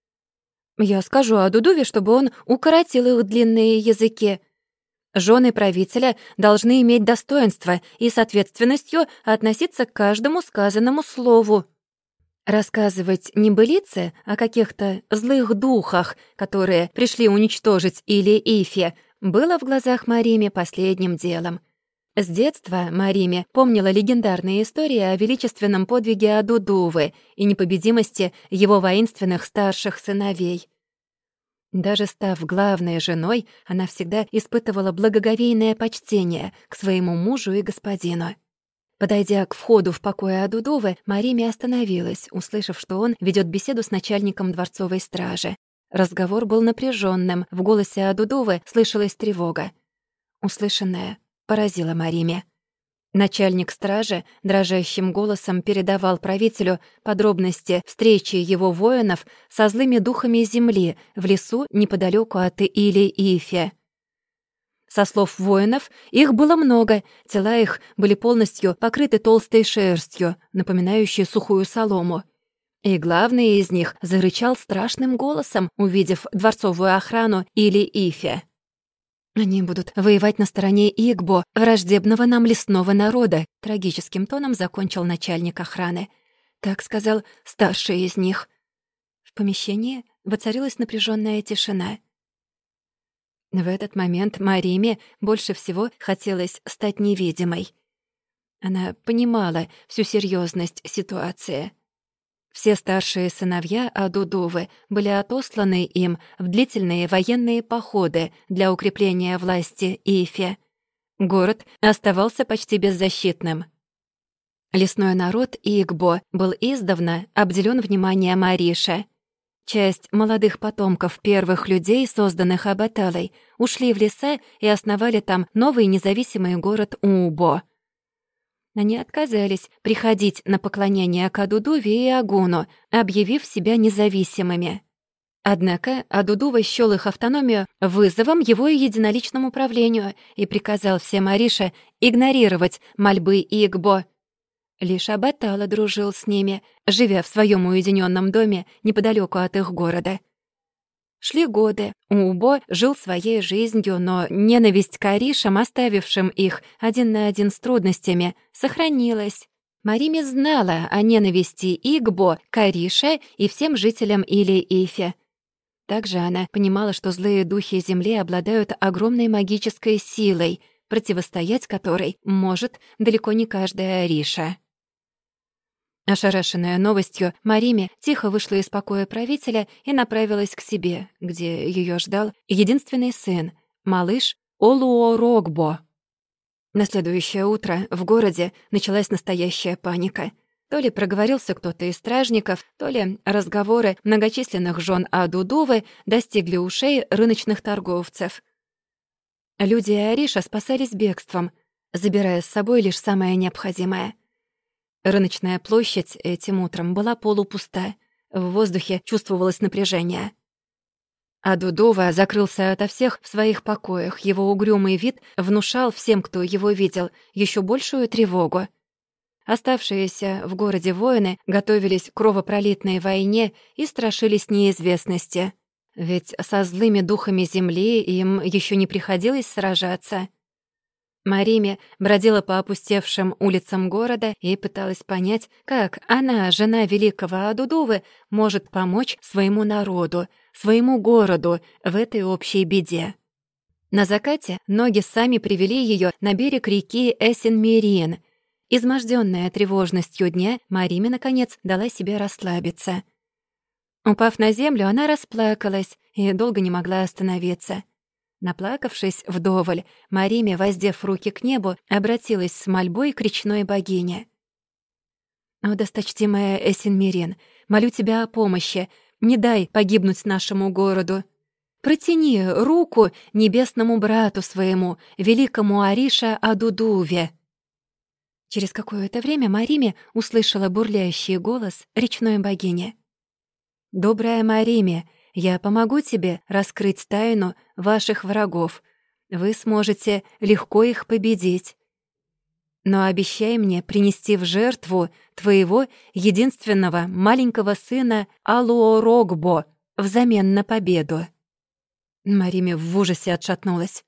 Я скажу Адудуве, чтобы он укоротил их длинные языки. Жены правителя должны иметь достоинство и с ответственностью относиться к каждому сказанному слову. Рассказывать небылицы о каких-то злых духах, которые пришли уничтожить Или-Ифи, было в глазах Марими последним делом. С детства Марими помнила легендарные истории о величественном подвиге Адудувы и непобедимости его воинственных старших сыновей. Даже став главной женой, она всегда испытывала благоговейное почтение к своему мужу и господину. Подойдя к входу в покой Адудувы, Марими остановилась, услышав, что он ведет беседу с начальником дворцовой стражи. Разговор был напряженным, в голосе Адудувы слышалась тревога. Услышанное поразило Марими. Начальник стражи дрожащим голосом передавал правителю подробности встречи его воинов со злыми духами земли в лесу неподалеку от Или-Ифи. Со слов воинов, их было много, тела их были полностью покрыты толстой шерстью, напоминающей сухую солому. И главный из них зарычал страшным голосом, увидев дворцовую охрану Или-Ифи. «Они будут воевать на стороне Игбо, враждебного нам лесного народа», — трагическим тоном закончил начальник охраны. Так сказал старший из них. В помещении воцарилась напряженная тишина. В этот момент Мариме больше всего хотелось стать невидимой. Она понимала всю серьезность ситуации. Все старшие сыновья Адудувы были отосланы им в длительные военные походы для укрепления власти Ифи. Город оставался почти беззащитным. Лесной народ Игбо был издавна обделен вниманием Ариша. Часть молодых потомков первых людей, созданных Абаталой, ушли в леса и основали там новый независимый город Убо. Они отказались приходить на поклонение к Адудуве и Агуну, объявив себя независимыми. Однако Адудува счёл их автономию вызовом его единоличному правлению и приказал всем Ариша игнорировать мольбы Игбо. Лишь Абатала дружил с ними, живя в своем уединенном доме неподалеку от их города. Шли годы, Убо жил своей жизнью, но ненависть к Аришам, оставившим их один на один с трудностями, сохранилась. Марими знала о ненависти Игбо к Арише и всем жителям Или-Ифи. Также она понимала, что злые духи Земли обладают огромной магической силой, противостоять которой может далеко не каждая Ариша. Ошарашенная новостью, Марими тихо вышла из покоя правителя и направилась к себе, где ее ждал единственный сын, малыш Олуорогбо. На следующее утро в городе началась настоящая паника. То ли проговорился кто-то из стражников, то ли разговоры многочисленных жен Адудувы достигли ушей рыночных торговцев. Люди Ариша спасались бегством, забирая с собой лишь самое необходимое. Рыночная площадь этим утром была полупуста. В воздухе чувствовалось напряжение. Адудува закрылся ото всех в своих покоях. Его угрюмый вид внушал всем, кто его видел, еще большую тревогу. Оставшиеся в городе воины готовились к кровопролитной войне и страшились неизвестности. Ведь со злыми духами земли им еще не приходилось сражаться. Мариме бродила по опустевшим улицам города и пыталась понять, как она, жена великого Адудувы, может помочь своему народу, своему городу в этой общей беде. На закате ноги сами привели ее на берег реки Эсен-Мерин. Измождённая тревожностью дня, Мариме, наконец, дала себе расслабиться. Упав на землю, она расплакалась и долго не могла остановиться. Наплакавшись вдоволь, Мариме, воздев руки к небу, обратилась с мольбой к речной богине. «О, досточтимая Эсен-Мерин, молю тебя о помощи, не дай погибнуть нашему городу. Протяни руку небесному брату своему, великому Ариша Адудуве». Через какое-то время Мариме услышала бурлящий голос речной богини. «Добрая Мариме, я помогу тебе раскрыть тайну ваших врагов. Вы сможете легко их победить. Но обещай мне принести в жертву твоего единственного маленького сына Алуорогбо взамен на победу». Мариме в ужасе отшатнулась.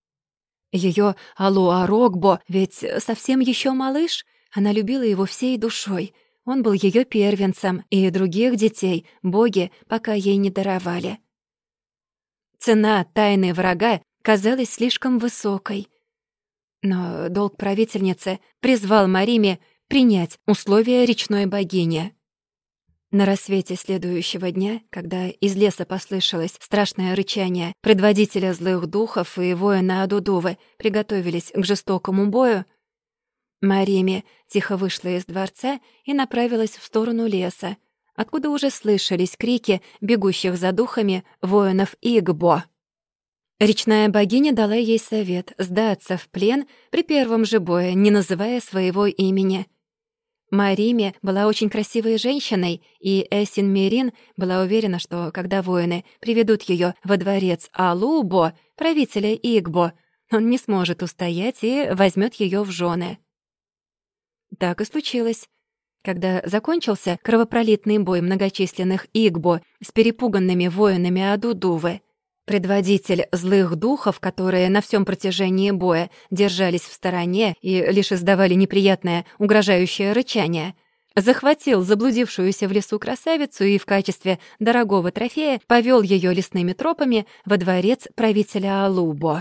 Её Алуорогбо ведь совсем еще малыш. Она любила его всей душой. Он был ее первенцем, и других детей боги пока ей не даровали. Цена тайны врага казалась слишком высокой. Но долг правительницы призвал Мариме принять условия речной богини. На рассвете следующего дня, когда из леса послышалось страшное рычание, предводителя злых духов и воина Адудувы приготовились к жестокому бою, Мариме тихо вышла из дворца и направилась в сторону леса, откуда уже слышались крики бегущих за духами воинов Игбо. Речная богиня дала ей совет сдаться в плен при первом же бое, не называя своего имени. Мариме была очень красивой женщиной, и Эсен-Мерин была уверена, что когда воины приведут ее во дворец Алубо, правителя Игбо, он не сможет устоять и возьмет ее в жены. Так и случилось. Когда закончился кровопролитный бой многочисленных Игбо с перепуганными воинами Адудувы, предводитель злых духов, которые на всем протяжении боя держались в стороне и лишь издавали неприятное угрожающее рычание, захватил заблудившуюся в лесу красавицу и в качестве дорогого трофея повел ее лесными тропами во дворец правителя Алубо.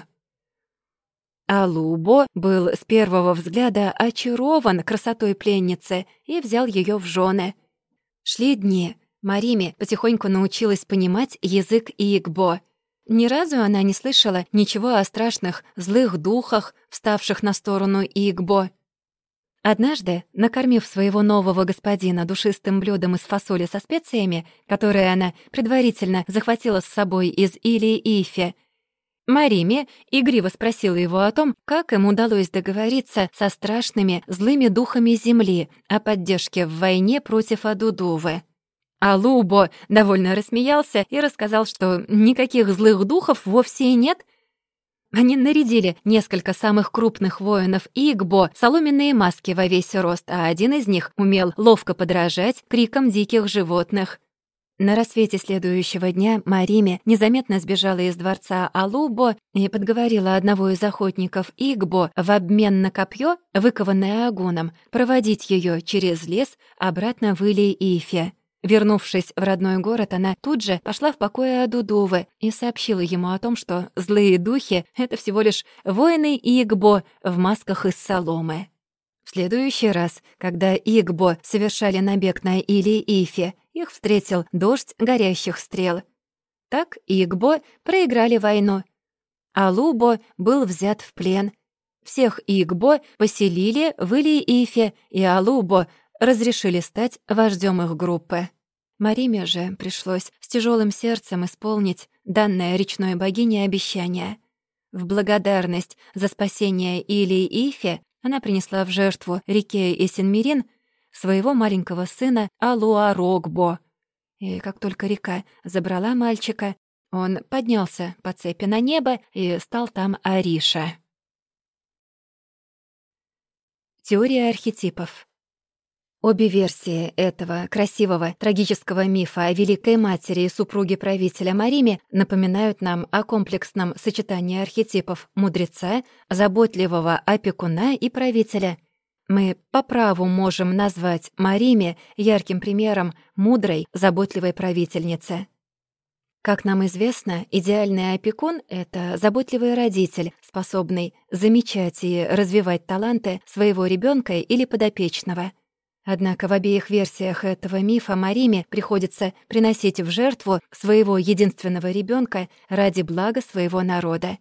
Алубо был с первого взгляда очарован красотой пленницы и взял ее в жены. Шли дни. Мариме потихоньку научилась понимать язык Игбо. Ни разу она не слышала ничего о страшных злых духах, вставших на сторону Игбо. Однажды, накормив своего нового господина душистым блюдом из фасоли со специями, которые она предварительно захватила с собой из Или-Ифе, Мариме игриво спросила его о том, как им удалось договориться со страшными злыми духами земли о поддержке в войне против Адудувы. Алубо довольно рассмеялся и рассказал, что никаких злых духов вовсе и нет. Они нарядили несколько самых крупных воинов Игбо в соломенные маски во весь рост, а один из них умел ловко подражать крикам диких животных. На рассвете следующего дня Мариме незаметно сбежала из дворца Алубо и подговорила одного из охотников Игбо в обмен на копье, выкованное агуном, проводить ее через лес обратно в Или-Ифе. Вернувшись в родной город, она тут же пошла в покое Адудувы и сообщила ему о том, что злые духи — это всего лишь воины Игбо в масках из соломы. В следующий раз, когда Игбо совершали набег на Или-Ифе, их встретил дождь горящих стрел. Так Игбо проиграли войну. Алубо был взят в плен. Всех Игбо поселили в Или-Ифе, и Алубо разрешили стать вождем их группы. Мариме же пришлось с тяжелым сердцем исполнить данное речной богине обещание. В благодарность за спасение Или и Ифе она принесла в жертву реке Эсенмирин своего маленького сына Алуарогбо. И как только река забрала мальчика, он поднялся по цепи на небо и стал там Ариша. Теория архетипов. Обе версии этого красивого трагического мифа о Великой Матери и супруге правителя Мариме напоминают нам о комплексном сочетании архетипов мудреца, заботливого опекуна и правителя. Мы по праву можем назвать Мариме ярким примером мудрой, заботливой правительницы. Как нам известно, идеальный опекун — это заботливый родитель, способный замечать и развивать таланты своего ребенка или подопечного. Однако в обеих версиях этого мифа Мариме приходится приносить в жертву своего единственного ребенка ради блага своего народа.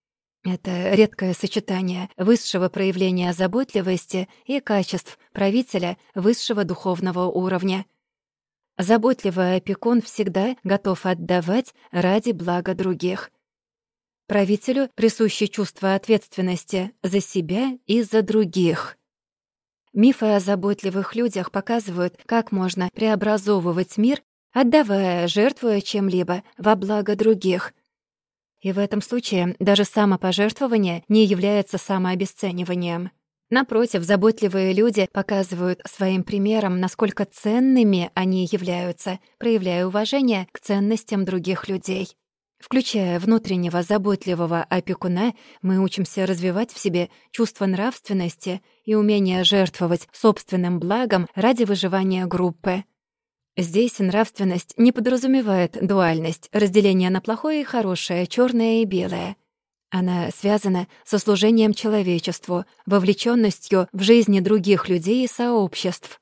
Это редкое сочетание высшего проявления заботливости и качеств правителя высшего духовного уровня. Заботливый опекун всегда готов отдавать ради блага других. Правителю присуще чувство ответственности за себя и за других. Мифы о заботливых людях показывают, как можно преобразовывать мир, отдавая, жертвуя чем-либо во благо других. И в этом случае даже самопожертвование не является самообесцениванием. Напротив, заботливые люди показывают своим примером, насколько ценными они являются, проявляя уважение к ценностям других людей. Включая внутреннего заботливого опекуна, мы учимся развивать в себе чувство нравственности и умение жертвовать собственным благом ради выживания группы. Здесь нравственность не подразумевает дуальность, разделение на плохое и хорошее, чёрное и белое. Она связана со служением человечеству, вовлечённостью в жизни других людей и сообществ.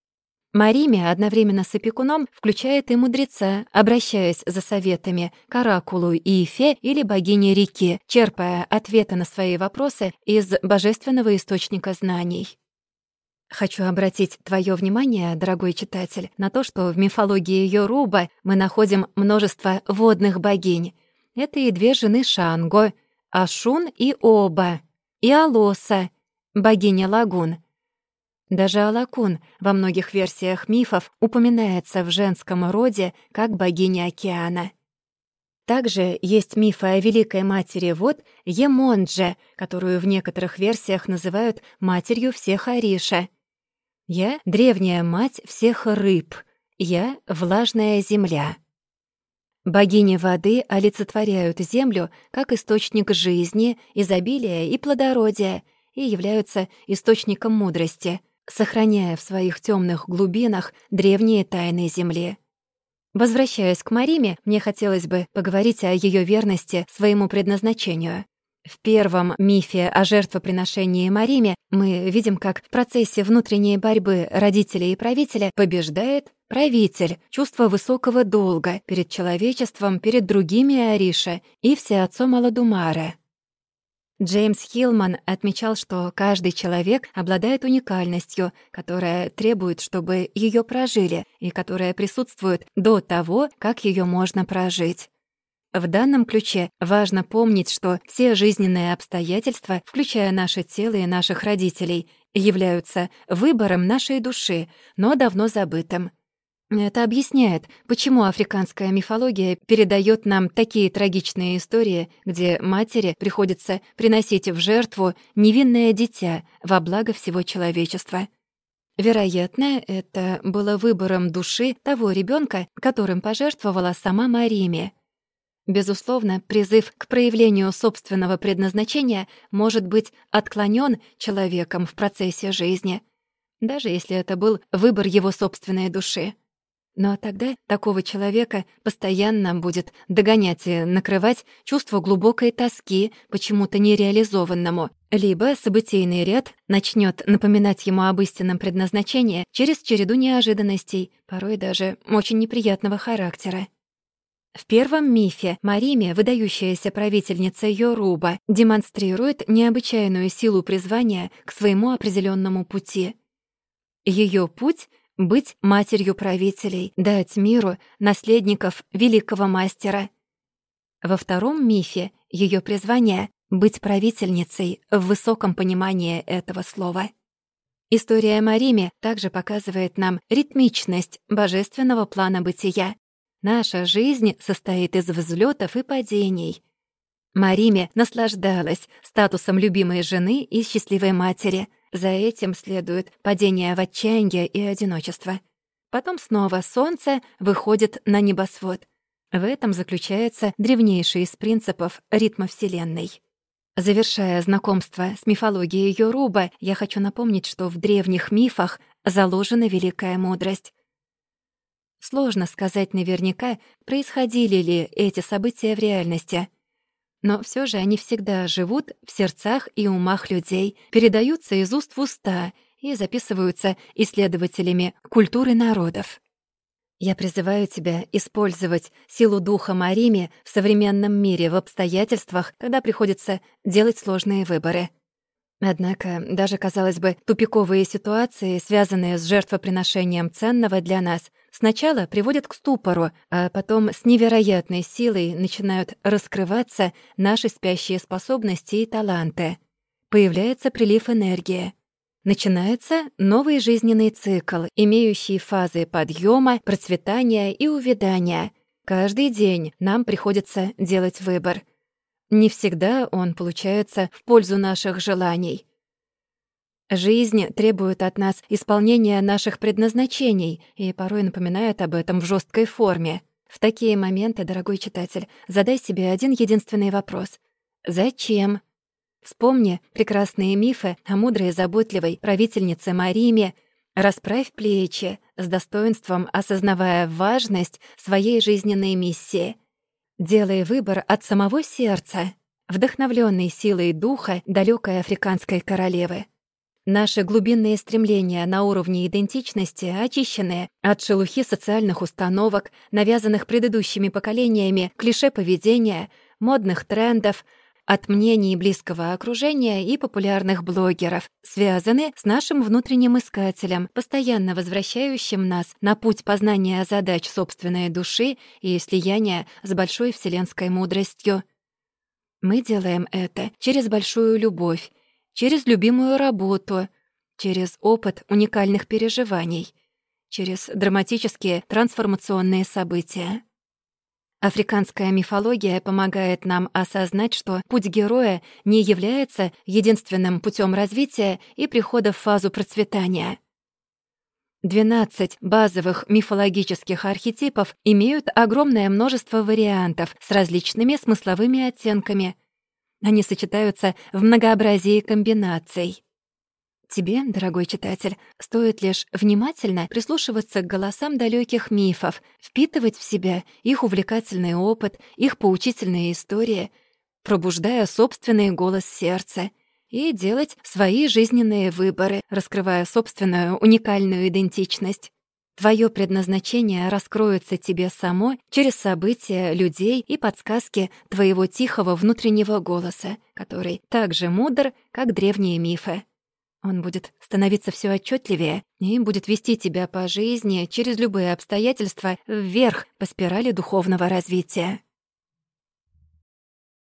Мариме одновременно с опекуном включает и мудреца, обращаясь за советами к оракулу Ифе или богине реки, черпая ответы на свои вопросы из божественного источника знаний. Хочу обратить твое внимание, дорогой читатель, на то, что в мифологии Йоруба мы находим множество водных богинь. Это и две жены Шанго, Ашун и Оба, и Алоса, богиня лагун. Даже Алакун во многих версиях мифов упоминается в женском роде как богиня океана. Также есть мифы о Великой Матери вод Емондже, которую в некоторых версиях называют матерью всех Ариша. Я — древняя мать всех рыб, я — влажная земля. Богини воды олицетворяют землю как источник жизни, изобилия и плодородия и являются источником мудрости, сохраняя в своих темных глубинах древние тайны земли. Возвращаясь к Мариме, мне хотелось бы поговорить о ее верности своему предназначению. В первом мифе о жертвоприношении Мариме мы видим, как в процессе внутренней борьбы родителя и правителя побеждает правитель, чувство высокого долга перед человечеством, перед другими Ариша и всеотцом Аладумара. Джеймс Хилман отмечал, что каждый человек обладает уникальностью, которая требует, чтобы ее прожили, и которая присутствует до того, как ее можно прожить. В данном ключе важно помнить, что все жизненные обстоятельства, включая наше тело и наших родителей, являются выбором нашей души, но давно забытым. Это объясняет, почему африканская мифология передает нам такие трагичные истории, где матери приходится приносить в жертву невинное дитя во благо всего человечества. Вероятно, это было выбором души того ребенка, которым пожертвовала сама Мариме. Безусловно, призыв к проявлению собственного предназначения может быть отклонен человеком в процессе жизни, даже если это был выбор его собственной души. Но тогда такого человека постоянно будет догонять и накрывать чувство глубокой тоски почему-то нереализованному, либо событийный ряд начнет напоминать ему об истинном предназначении через череду неожиданностей, порой даже очень неприятного характера. В первом мифе Мариме, выдающаяся правительница Йоруба, демонстрирует необычайную силу призвания к своему определенному пути. Ее путь — быть матерью правителей, дать миру наследников великого мастера. Во втором мифе ее призвание — быть правительницей в высоком понимании этого слова. История Мариме также показывает нам ритмичность божественного плана бытия. Наша жизнь состоит из взлетов и падений. Мариме наслаждалась статусом любимой жены и счастливой матери. За этим следует падение в отчаяние и одиночество. Потом снова солнце выходит на небосвод. В этом заключается древнейший из принципов ритма Вселенной. Завершая знакомство с мифологией Йоруба, я хочу напомнить, что в древних мифах заложена великая мудрость. Сложно сказать наверняка, происходили ли эти события в реальности. Но все же они всегда живут в сердцах и умах людей, передаются из уст в уста и записываются исследователями культуры народов. Я призываю тебя использовать силу духа Марими в современном мире в обстоятельствах, когда приходится делать сложные выборы. Однако даже, казалось бы, тупиковые ситуации, связанные с жертвоприношением ценного для нас, сначала приводят к ступору, а потом с невероятной силой начинают раскрываться наши спящие способности и таланты. Появляется прилив энергии. Начинается новый жизненный цикл, имеющий фазы подъема, процветания и увядания. Каждый день нам приходится делать выбор. Не всегда он получается в пользу наших желаний. Жизнь требует от нас исполнения наших предназначений и порой напоминает об этом в жесткой форме. В такие моменты, дорогой читатель, задай себе один единственный вопрос. Зачем? Вспомни прекрасные мифы о мудрой и заботливой правительнице Мариме. Расправь плечи, с достоинством осознавая важность своей жизненной миссии. Делай выбор от самого сердца, вдохновленный силой духа далекой африканской королевы. Наши глубинные стремления на уровне идентичности очищены от шелухи социальных установок, навязанных предыдущими поколениями, клише поведения, модных трендов, от мнений близкого окружения и популярных блогеров, связаны с нашим внутренним искателем, постоянно возвращающим нас на путь познания задач собственной души и слияния с большой вселенской мудростью. Мы делаем это через большую любовь, через любимую работу, через опыт уникальных переживаний, через драматические трансформационные события. Африканская мифология помогает нам осознать, что путь героя не является единственным путем развития и прихода в фазу процветания. 12 базовых мифологических архетипов имеют огромное множество вариантов с различными смысловыми оттенками. Они сочетаются в многообразии комбинаций. Тебе, дорогой читатель, стоит лишь внимательно прислушиваться к голосам далеких мифов, впитывать в себя их увлекательный опыт, их поучительные истории, пробуждая собственный голос сердца, и делать свои жизненные выборы, раскрывая собственную уникальную идентичность. Твое предназначение раскроется тебе само через события, людей и подсказки твоего тихого внутреннего голоса, который так же мудр, как древние мифы. Он будет становиться все отчетливее и будет вести тебя по жизни через любые обстоятельства вверх по спирали духовного развития.